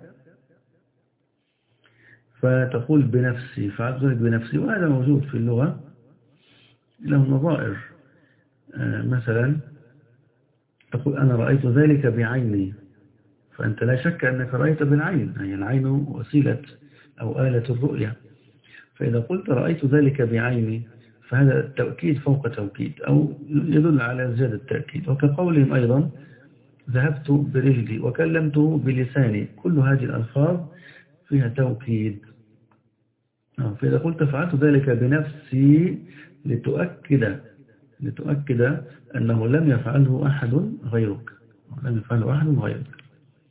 فتقول بنفسي، فعلت ذلك بنفسي، وهذا موجود في اللغة له نظائر. مثلا تقول أنا رأيت ذلك بعيني، فأنت لا شك أنك رأيت بالعين، هي العين وسيلة أو آلة الرؤية. فإذا قلت رأيت ذلك بعيني فهذا التأكيد فوق توكيد أو يدل على زيادة التأكيد. وكقولهم أيضا ذهبت برجلي وكلمته بلساني، كل هذه الألفاظ فيها توكيد. فإذا قلت فعلت ذلك بنفسي لتؤكد لتؤكد أنه لم يفعله أحد غيرك لم يفعله أحد غيرك.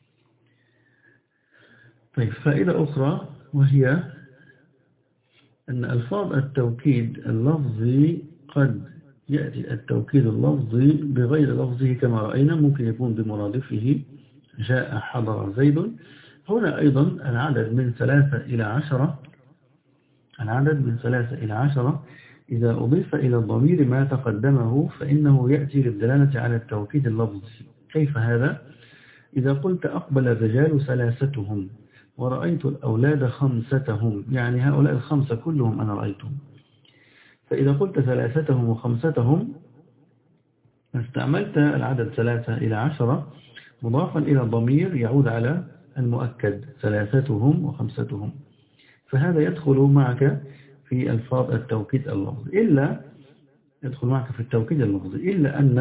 طيب، فائدة أخرى وهي أن ألفاظ التوكيد اللفظي قد يأتي التوكيد اللفظي بغير لفظه كما رأينا، ممكن يكون بمرادفه جاء حضر زيد. هنا أيضا العدد من ثلاثة إلى عشرة العدد من ثلاثة إلى عشرة إذا أضيف إلى الضمير ما تقدمه فإنه يأتي للدلالة على التوكيد اللفظي. كيف هذا؟ إذا قلت أقبل الرجال ثلاثتهم ورأيت الأولاد خمستهم، يعني هؤلاء الخمسة كلهم أنا رأيتهم. فإذا قلت ثلاثتهم وخمستهم استعملت العدد ثلاثة إلى عشرة مضافا إلى الضمير يعود على المؤكد ثلاثتهم وخمستهم، فهذا يدخل معك في ألفاظ التوكيد اللفظي، إلا يدخل معك في التوكيد اللفظي إلا أن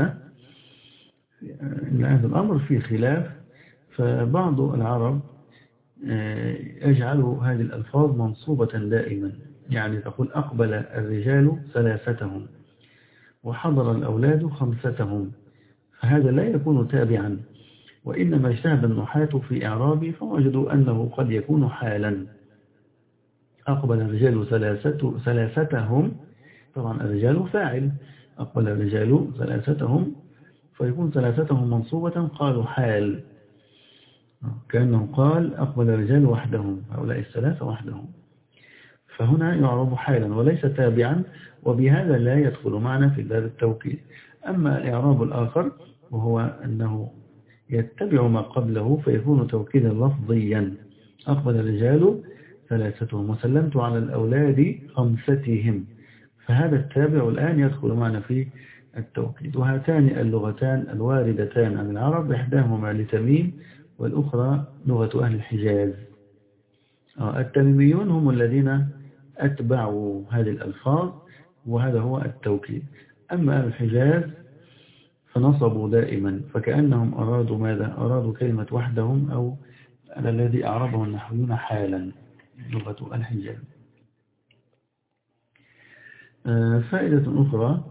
إن هذا الأمر فيه خلاف. فبعض العرب يجعلوا هذه الألفاظ منصوبة دائما، يعني تقول أقبل الرجال ثلاثتهم وحضر الأولاد خمستهم، فهذا لا يكون تابعا، وإنما اجتهد النحاة في إعرابه فوجدوا أنه قد يكون حالا. أقبل الرجال ثلاثة ثلاثتهم، طبعا الرجال فاعل، أقبل الرجال ثلاثتهم فيكون ثلاثتهم منصوبة، قالوا حال، كأنه قال أقبل الرجال وحدهم، هؤلاء الثلاثة وحدهم، فهنا يعرب حالا وليس تابعا، وبهذا لا يدخل معنا في باب التوكيد. أما الإعراب الآخر وهو أنه يتبع ما قبله فيكون توكيدا لفظيا، أقبل الرجال ثلاثتهم وسلمت على الأولاد خمستهم، فهذا التابع الآن يدخل معنا في التوكيد. وهاتان اللغتان الواردتان عن العرب إحداهما لتميم والأخرى لغة أهل الحجاز. التميميون هم الذين أتبعوا هذه الألفاظ وهذا هو التوكيد. أما أهل الحجاز فنصبوا دائما، فكأنهم أرادوا ماذا؟ أرادوا كلمة وحدهم أو الذي أعربه النحويون حالا، لغة الحجاز. فائدة أخرى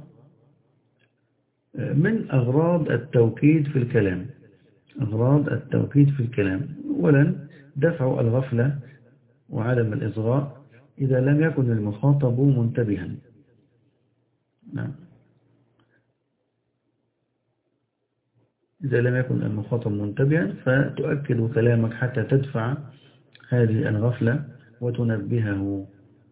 من أغراض التوكيد في الكلام، أغراض التوكيد في الكلام أولا دفع الغفلة وعدم الإصغاء إذا لم يكن المخاطب منتبها. نعم، إذا لم يكن المخاطب منتبها فتؤكد كلامك حتى تدفع هذه الغفلة وتنبهه.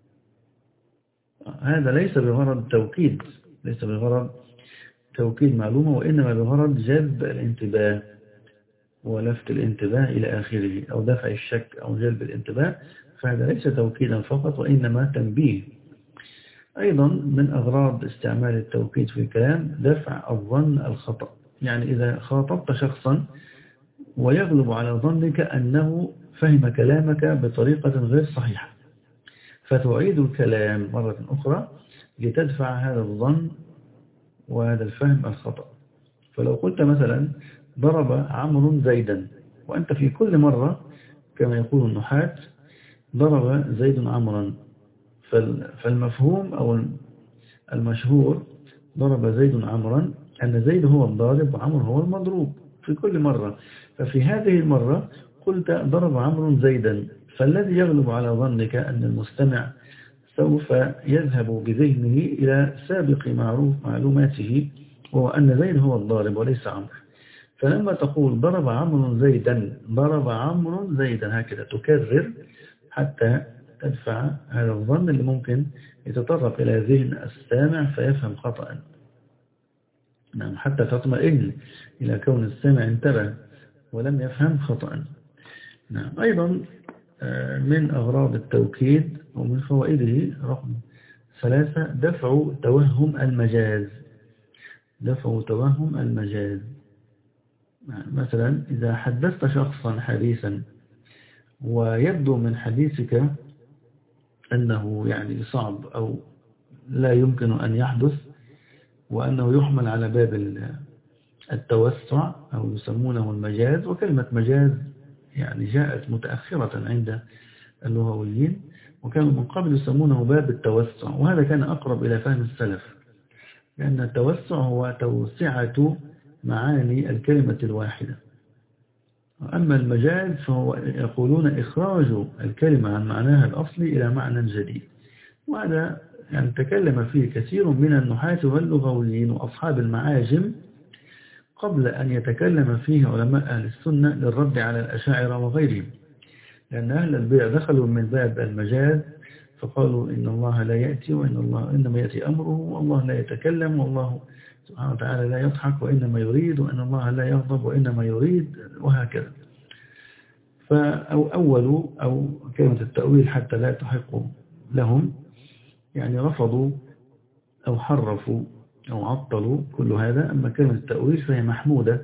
هذا ليس بغرض توكيد، ليس بغرض توكيد معلومة، وإنما بغرض جذب الانتباه ولفت الانتباه إلى آخره، أو دفع الشك أو جلب الانتباه، فهذا ليس توكيدا فقط وإنما تنبيه. أيضا من أغراض استعمال التوكيد في الكلام دفع الظن الخطأ، يعني إذا خاطبت شخصا ويغلب على ظنك أنه فهم كلامك بطريقة غير صحيحة فتعيد الكلام مرة أخرى لتدفع هذا الظن وهذا الفهم الخطأ. فلو قلت مثلا ضرب عمرو زيدا، وأنت في كل مرة كما يقول النحاة ضرب زيد عمرا، فالمفهوم أو المشهور ضرب زيد عمرا أن زيد هو الضارب وعمر هو المضروب في كل مرة. ففي هذه المرة قلت ضرب عمرو زيدا، فالذي يغلب على ظنك أن المستمع سوف يذهب بذهنه إلى سابق معروف معلوماته وهو أن زيد هو الضارب وليس عمرو. فلما تقول ضرب عمرو زيدا، ضرب عمرو زيدا، هكذا تكرر حتى تدفع هذا الظن اللي ممكن يتطرق إلى ذهن السامع فيفهم خطأ. نعم، حتى تطمئن إلى كون السامع انتبه ولم يفهم خطأ. نعم، أيضا من أغراض التوكيد ومن فوائده رقم ثلاثة دفع توهم المجاز، دفع توهم المجاز. مثلا إذا حدثت شخصا حديثا ويبدو من حديثك أنه يعني صعب أو لا يمكن أن يحدث وأنه يحمل على باب التوسع أو يسمونه المجاز، وكلمة مجاز يعني جاءت متأخرة عند اللغويين، وكانوا من قبل يسمونه باب التوسع، وهذا كان أقرب إلى فهم السلف، لأن التوسع هو توسعة معاني الكلمة الواحدة. أما المجاز فهو يقولون إخراج الكلمة عن معناها الأصلي إلى معنى جديد، وهذا يعني تكلم فيه كثير من النحاة واللغويين وأصحاب المعاجم قبل أن يتكلم فيه علماء أهل السنة للرد على الأشاعرة وغيرهم، لأن أهل البيع دخلوا من باب المجاز فقالوا إن الله لا يأتي، وإن الله إنما يأتي أمره، والله لا يتكلم، والله سبحانه وتعالى لا يضحك وإنما يريد، وإن الله لا يغضب وإنما يريد، وهكذا. فأول أو كلمة التأويل حتى لا تحق لهم، يعني رفضوا أو حرفوا أو عطلوا كل هذا. أما كلمة التأويل فهي محمودة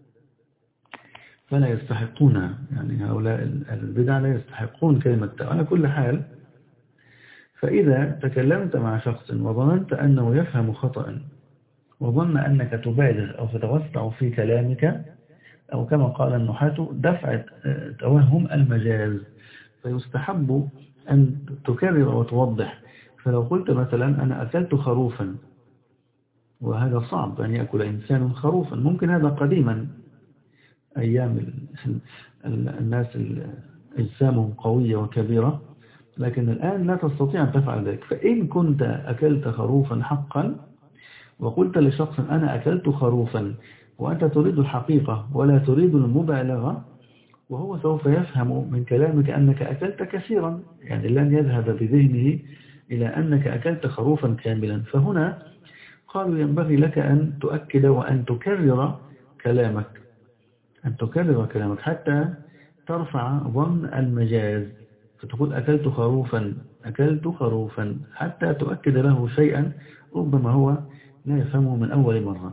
فلا يستحقونها، يعني هؤلاء البدع لا يستحقون كلمة التأويل على كل حال. فإذا تكلمت مع شخص وظننت أنه يفهم خطأ وظن أنك تبالغ أو تتوسع في كلامك، أو كما قال النحاة دفع توهم المجاز، فيستحب أن تكرر وتوضح. فلو قلت مثلا أنا أكلت خروفا، وهذا صعب أن يأكل إنسان خروفا، ممكن هذا قديما أيام الناس أجسامهم قوية وكبيرة، لكن الآن لا تستطيع أن تفعل ذلك. فإن كنت أكلت خروفا حقا وقلت لشخص أنا أكلت خروفا وأنت تريد الحقيقة ولا تريد المبالغة، وهو سوف يفهم من كلامك أنك أكلت كثيرا، يعني لن يذهب بذهنه إلى أنك أكلت خروفا كاملا. فهنا قالوا ينبغي لك أن تؤكد وأن تكرر كلامك، أن تكرر كلامك حتى ترفع ظن المجاز، فتقول أكلت خروفا أكلت خروفا حتى تؤكد له شيئا ربما هو لا يفهمه من أول مرة.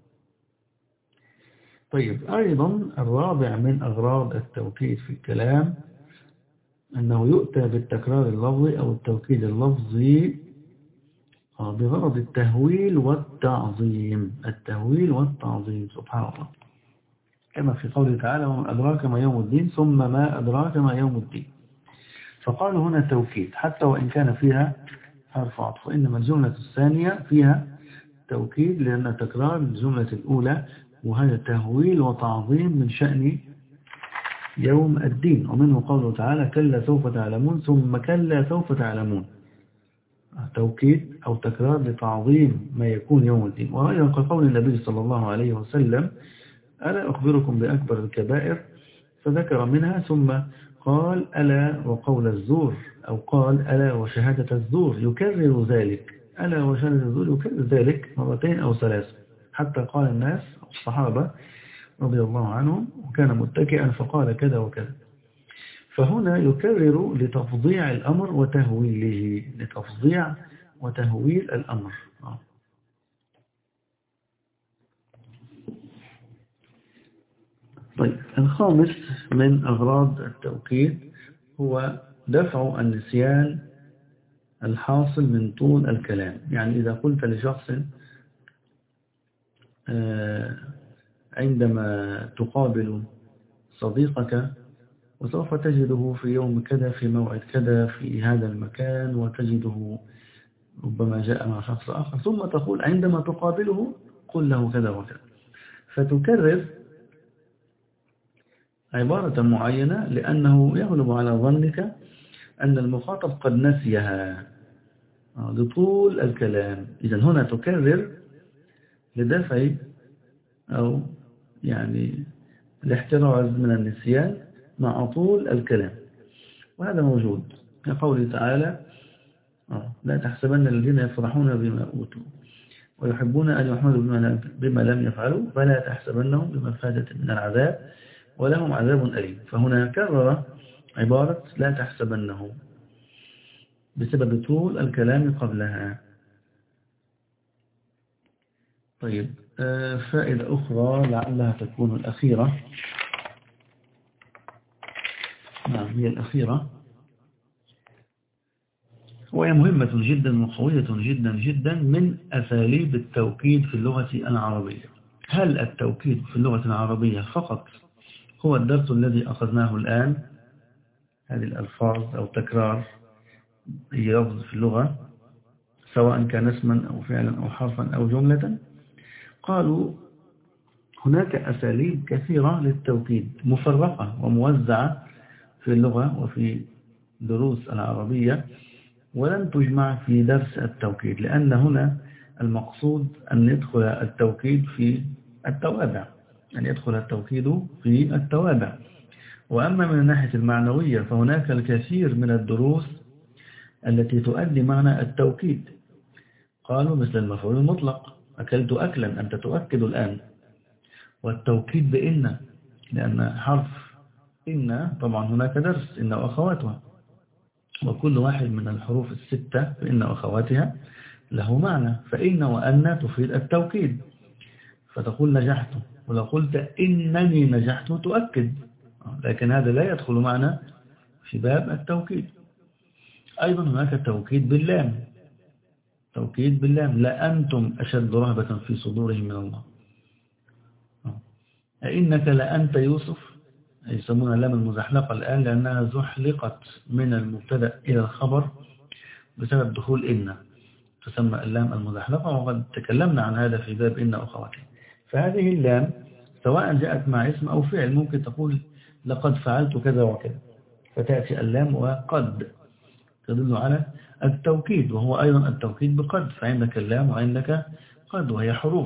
طيب، أيضا الرابع من أغراض التوكيد في الكلام أنه يؤتى بالتكرار اللفظي أو التوكيد اللفظي بغرض التهويل والتعظيم، التهويل والتعظيم سبحان الله، كما في قوله تعالى وما أدراك ما يوم الدين ثم ما أدراك ما يوم الدين. فقالوا هنا توكيد حتى وإن كان فيها حرف عطف، إنما الجملة الثانية فيها توكيد لأن تكرار الجملة الأولى، وهذا تهويل وتعظيم من شأن يوم الدين. ومنه قوله تعالى كلا سوف تعلمون ثم كلا سوف تعلمون، توكيد أو تكرار لتعظيم ما يكون يوم الدين. وأيضا كقول النبي صلى الله عليه وسلم ألا أخبركم بأكبر الكبائر، فذكر منها ثم قال ألا وقول الزور، أو قال ألا وشهادة الزور، يكرر ذلك، ألا وشهادة الزور يكرر ذلك مرتين أو ثلاثة، حتى قال الناس الصحابة رضي الله عنهم وكان متكئا فقال كذا وكذا. فهنا يكرر لتفضيع الأمر وتهويله، لتفضيع وتهويل الأمر. طيب، الخامس من أغراض التوكيد هو دفع النسيان الحاصل من طول الكلام. يعني إذا قلت لشخص عندما تقابل صديقك وسوف تجده في يوم كذا في موعد كذا في هذا المكان، وتجده ربما جاء مع شخص آخر، ثم تقول عندما تقابله قل له كذا وكذا، فتكرر عبارة معينة لأنه يغلب على ظنك أن المخاطب قد نسيها لطول الكلام. إذن هنا تكرر لدفع أو يعني الاحتراز من النسيان مع طول الكلام، وهذا موجود في قوله تعالى لا تحسبن الذين يفرحون بما أوتوا ويحبون أن يحمدوا بما لم يفعلوا فلا تحسبنهم بمفازة من العذاب ولهم عذاب أليم. فهنا كرر عبارة لا تحسبنهم بسبب طول الكلام قبلها. طيب، فائدة أخرى لعلها تكون الأخيرة، نعم هي الأخيرة، وهي مهمة جدا وقوية جدا جدا من أساليب التوكيد في اللغة العربية. هل التوكيد في اللغة العربية فقط هو الدرس الذي أخذناه الآن، هذه الألفاظ أو تكرار هي لفظ في اللغة سواء كان اسما أو فعلا أو حرفا أو جملة؟ قالوا هناك أساليب كثيرة للتوكيد مفرقة وموزعة في اللغة وفي دروس العربية ولن تجمع في درس التوكيد، لأن هنا المقصود أن يدخل التوكيد في التوابع، أن يدخل التوكيد في التوابع. وأما من الناحية المعنوية فهناك الكثير من الدروس التي تؤدي معنى التوكيد. قالوا مثل المفعول المطلق، أكلت أكلا، أنت تؤكد الآن. والتوكيد بإن، لأن حرف إن طبعا هناك درس إن وأخواتها، وكل واحد من الحروف الستة فإن وأخواتها له معنى. فإن وأن تفيد التوكيد، فتقول نجحت، ولو قلت إنني نجحت تؤكد، لكن هذا لا يدخل معنا في باب التوكيد. أيضا هناك التوكيد باللام، توكيد باللام، لأنتم أشد رهبة في صدورهم من الله. أئنك لأنت يوسف، يسمونها اللام المزحلقة الآن لأنها زحلقت من المبتدأ إلى الخبر بسبب دخول إن، تسمى اللام المزحلقة، وقد تكلمنا عن هذا في باب إن أخواتي. فهذه اللام سواء جاءت مع اسم أو فعل، ممكن تقول لقد فعلت كذا وكذا، فتأتي اللام وقد تدل على التوكيد، وهو أيضا التوكيد بقد، فعندك اللام وعندك قد وهي حروف.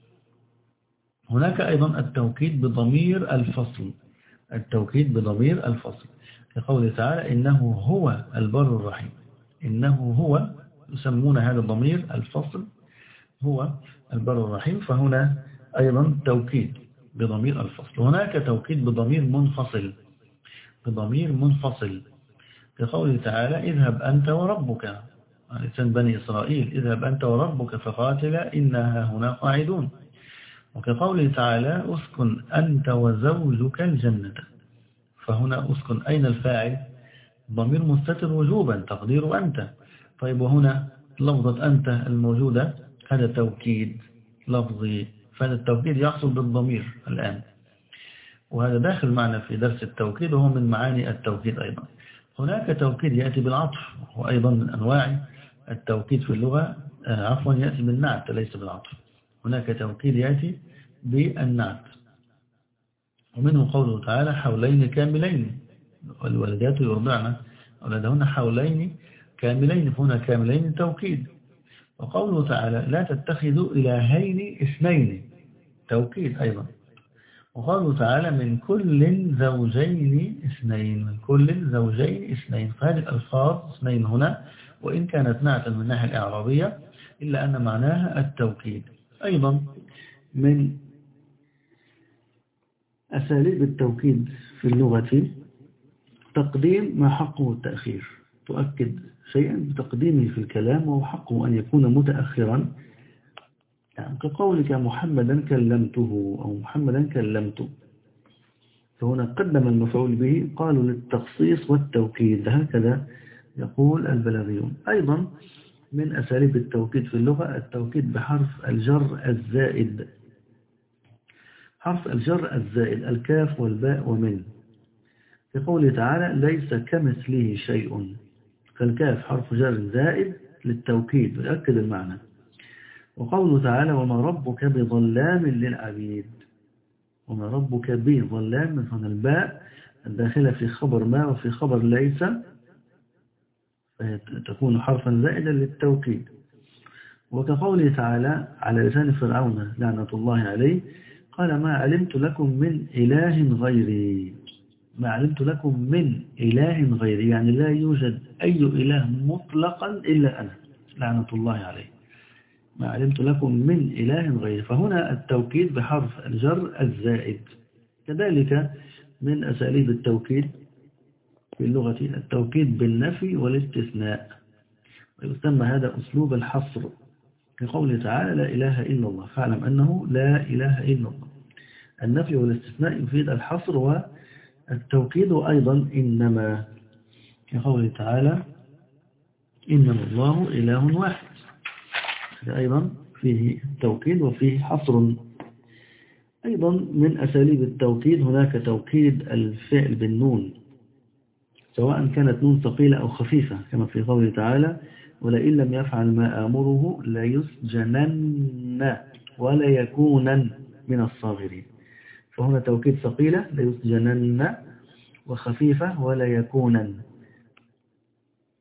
هناك أيضا التوكيد بضمير الفصل، التوكيد بضمير الفصل كقوله تعالى إنه هو البر الرحيم، إنه هو، يسمون هذا الضمير الفصل هو البر الرحيم، فهنا أيضا توكيد بضمير الفصل. هناك توكيد بضمير منفصل، بضمير منفصل كقوله تعالى اذهب أنت وربك، لسان بني إسرائيل، اذهب أنت وربك فقاتلا إنها هنا قاعدون. وكقوله تعالى أسكن أنت وزوجك الجنة، فهنا أسكن أين الفاعل؟ ضمير مستتر وجوبا تقدير أنت. طيب وهنا لفظة أنت الموجودة هذا توكيد لفظي، فهذا التوكيد يحصل بالضمير الآن، وهذا داخل معنا في درس التوكيد وهو من معاني التوكيد أيضا. هناك توكيد يأتي بالعطف، وأيضا من أنواع التوكيد في اللغة عفوا يأتي بالنعت ليس بالعطف. هناك توكيد يأتي بالنعت، ومنه قوله تعالى حولين كاملين، والوالدات يرضعن أولادهن حولين كاملين، فهنا كاملين توكيد. وقوله تعالى لا تتخذوا إلهين اثنين، توكيد أيضا. وقوله تعالى من كل زوجين اثنين، من كل زوجين اثنين، فهذه الألفاظ اثنين هنا وإن كانت نعتا من الناحية الإعرابية إلا أن معناها التوكيد. أيضا من أساليب التوكيد في اللغة تقديم ما حقه التأخير، تؤكد شيئا بتقديمه في الكلام وهو حقه أن يكون متأخرا، يعني كقولك محمدا كلمته أو محمدا كلمته، فهنا قدم المفعول به، قالوا للتخصيص والتوكيد، هكذا يقول البلاغيون. أيضا من أساليب التوكيد في اللغة التوكيد بحرف الجر الزائد، حرف الجر الزائد الكاف والباء ومن، في قوله تعالى ليس كمثله شيء، فالكاف حرف جر زائد للتوكيد ويؤكد المعنى. وقوله تعالى وما ربك بظلام للعبيد، وما ربك بظلام، من الباء الداخلة في خبر ما وفي خبر ليس، تكون حرفا زائدا للتوكيد. وكقوله تعالى على لسان فرعون لعنة الله عليه قال ما علمت لكم من إله غيري، ما علمت لكم من إله غيري، يعني لا يوجد أي إله مطلقا إلا أنا لعنة الله عليه، ما علمت لكم من إله غيري، فهنا التوكيد بحرف الجر الزائد. كذلك من أساليب التوكيد في اللغة التوكيد بالنفي والاستثناء، ويسمى هذا أسلوب الحصر، كقوله تعالى لا إله إلا الله فاعلم أنه لا إله إلا الله. النفي والاستثناء يفيد الحصر والتوكيد، وأيضا إنما، كقوله تعالى إنما الله إله واحد، أيضا فيه توكيد وفيه حصر. أيضا من أساليب التوكيد هناك توكيد الفعل بالنون، سواء كانت نون ثقيلة أو خفيفة، كما في قوله تعالى ولئن لم يفعل ما آمره ليسجنن ولا يكونن من الصاغرين، فهنا توكيد ثقيلة ليسجنن، وخفيفة ولا يكونن.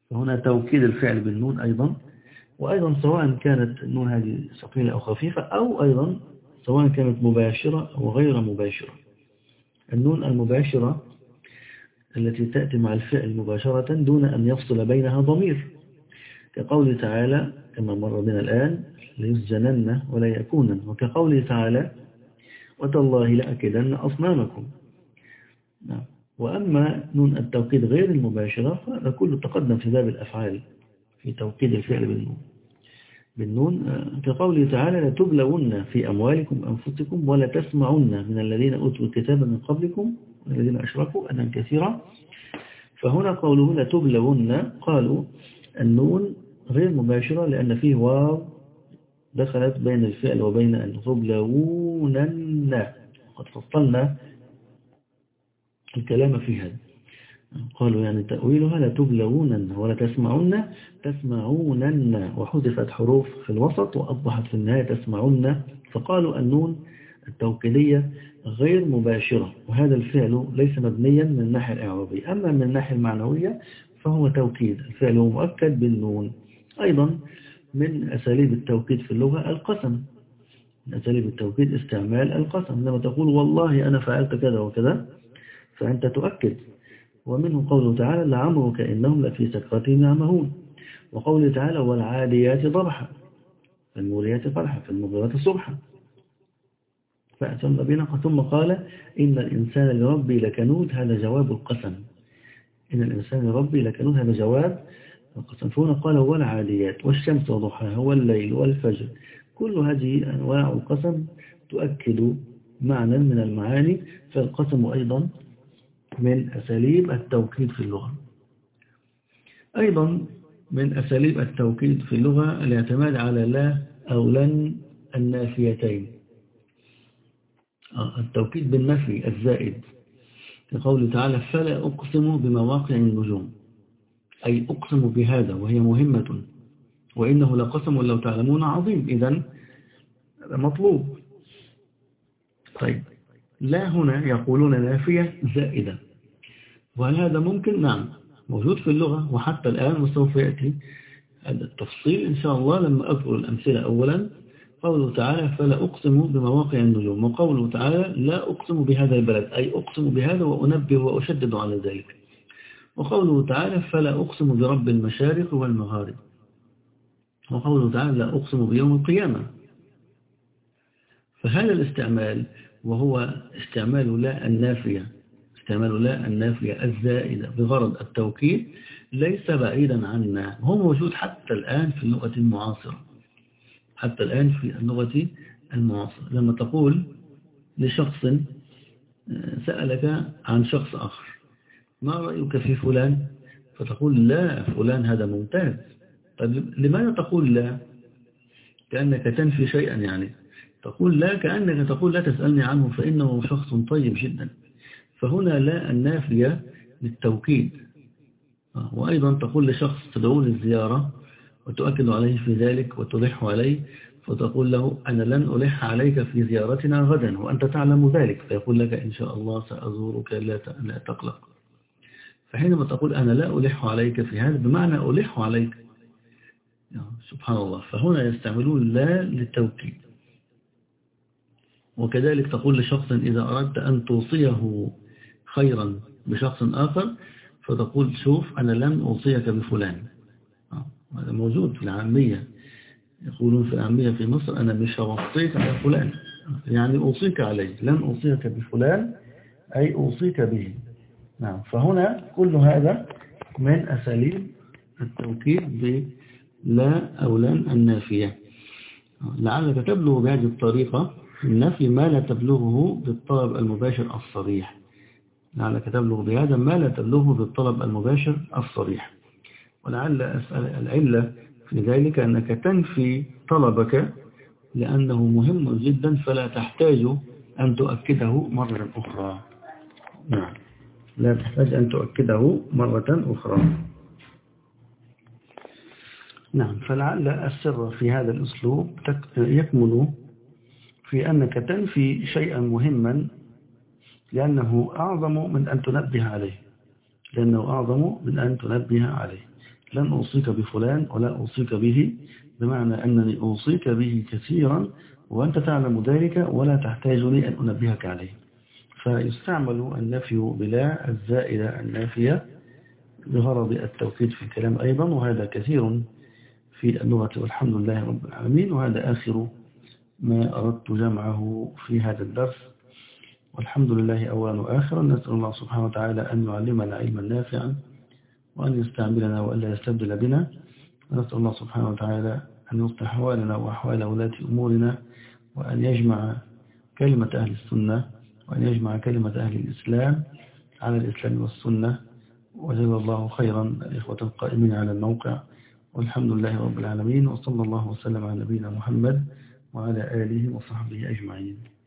هنا توكيد الفعل بالنون أيضا، وأيضا سواء كانت النون هذه ثقيلة أو خفيفة، أو أيضا سواء كانت مباشرة أو غير مباشرة. النون المباشرة التي تأتي مع الفعل مباشرة دون أن يفصل بينها ضمير، كقوله تعالى كما مر بنا الآن ليسجنن ولا يكونن، وكقوله تعالى وتالله لأكدن أصنامكم. نعم. وأما نون التوكيد غير المباشرة فهذا كله تقدم في باب الأفعال في توكيد الفعل بالنون بالنون كقوله تعالى لتبلون في أموالكم أنفسكم ولا تسمعن من الذين أوتوا الكتاب من قبلكم والذين أشركوا أذى كثيرا. فهنا قوله لتبلون قالوا النون غير مباشرة لأن فيه واو دخلت بين الفعل وبين أن تبلونن، قد فصلنا الكلام في هذا. قالوا يعني تأويلها لتبلونن ولا تسمعن تسمعونن، وحذفت حروف في الوسط وأصبحت في النهاية تسمعن، فقالوا النون التوكيدية غير مباشرة، وهذا الفعل ليس مبنيا من الناحية الإعرابية. أما من الناحية المعنوية فهو توكيد، الفعل هو مؤكد بالنون. أيضا من أساليب التوكيد في اللغة القسم، من أساليب التوكيد استعمال القسم، لما تقول والله أنا فعلت كذا وكذا فأنت تؤكد. ومنه قوله تعالى لعمرك إنهم لفي سكرتهم يعمهون، وقوله تعالى والعاديات ضبحا فالموريات قدحا فالمغيرات صبحا فأتم بنقة. ثم قال إن الإنسان لربي لكنود، هذا جواب القسم، إن الإنسان لربي لكنود هذا جواب القسم. فهنا قال والعاديات والشمس وضحاها والليل والفجر، كل هذه أنواع القسم تؤكد معنى من المعاني، فالقسم أيضا من أساليب التوكيد في اللغة. أيضا من أساليب التوكيد في اللغة الاعتماد على لا أو لن النافيتين، التوكيد بالنفي الزائد، كقوله تعالى فلا أقسم بمواقع النجوم، أي أقسم بهذا وهي مهمة، وإنه لقسم لو تعلمون عظيم، إذن مطلوب. طيب لا هنا يقولون نافية زائدة، وهل هذا ممكن؟ نعم موجود في اللغة وحتى الآن، وسوف يأتي هذا التفصيل إن شاء الله لما أذكر الأمثلة. أولا قوله تعالى فلا أقسم بمواقع النجوم، وقوله تعالى لا أقسم بهذا البلد، أي أقسم بهذا وأنبه وأشدد على ذلك. وقوله تعالى فلا أقسم برب المشارق والمغارب، وقوله تعالى لا أقسم بيوم القيامة. فهذا الاستعمال وهو استعمال لا النافية، استعمال لا النافية الزائدة بغرض التوكيد ليس بعيدا عنا، هو موجود حتى الآن في اللغة المعاصرة، حتى الآن في اللغة المعاصرة. لما تقول لشخص سألك عن شخص آخر ما رأيك في فلان، فتقول لا فلان هذا ممتاز. طيب لماذا تقول لا؟ كأنك تنفي شيئا، يعني تقول لا كأنك تقول لا تسألني عنه فإنه شخص طيب جدا. فهنا لا النافية للتوكيد. وأيضا تقول لشخص تدعو للزيارة وتؤكد عليه في ذلك وتلح عليه، فتقول له أنا لن ألح عليك في زيارتنا غدا وأنت تعلم ذلك، فيقول لك إن شاء الله سأزورك لا تقلق. فحينما تقول أنا لا ألح عليك في هذا بمعنى ألح عليك، سبحان الله. فهنا يستعملون لا للتوكيد. وكذلك تقول لشخص إذا أردت أن توصيه خيرا بشخص آخر فتقول شوف أنا لن أوصيك بفلان، هذا موجود في العامية، يقولون في العامية في مصر أنا مش هوصيك على فلان، يعني أوصيك عليه، لن أوصيك بفلان أي أوصيك به. نعم. فهنا كل هذا من أساليب التوكيد بلا أو لن النافية. لعلك تبلغ بهذه الطريقة النفي ما لا تبلغه بالطلب المباشر الصريح، لعلك تبلغ بهذا ما لا تبلغه بالطلب المباشر الصريح. ولعل أسأل العلة في ذلك أنك تنفي طلبك لأنه مهم جدا فلا تحتاج أن تؤكده مرة أخرى. نعم لا تحتاج أن تؤكده مرة أخرى. نعم. فلعل السر في هذا الأسلوب يكمن في أنك تنفي شيئا مهما لأنه أعظم من أن تنبه عليه، لأنه أعظم من أن تنبه عليه. لن أوصيك بفلان ولا أوصيك به، بمعنى أنني أوصيك به كثيرا وأنت تعلم ذلك ولا تحتاج لي أن أنبهك عليه. فيستعمل النفي بلا الزائدة النافية بغرض التوكيد في الكلام أيضا، وهذا كثير في اللغة والحمد لله رب العالمين. وهذا آخر ما أردت جمعه في هذا الدرس، والحمد لله أولا وآخرا. نسأل الله سبحانه وتعالى أن يعلمنا علما نافعا وأن يستعملنا وألا يستبدل بنا. ونسأل الله سبحانه وتعالى أن يصلح أحوالنا وأحوال ولاة أمورنا، وأن يجمع كلمة أهل السنة، وأن يجمع كلمة أهل الإسلام على الإسلام والسنة. وجزا الله خيرا الإخوة القائمين على الموقع، والحمد لله رب العالمين، وصلى الله وسلم على نبينا محمد وعلى آله وصحبه أجمعين.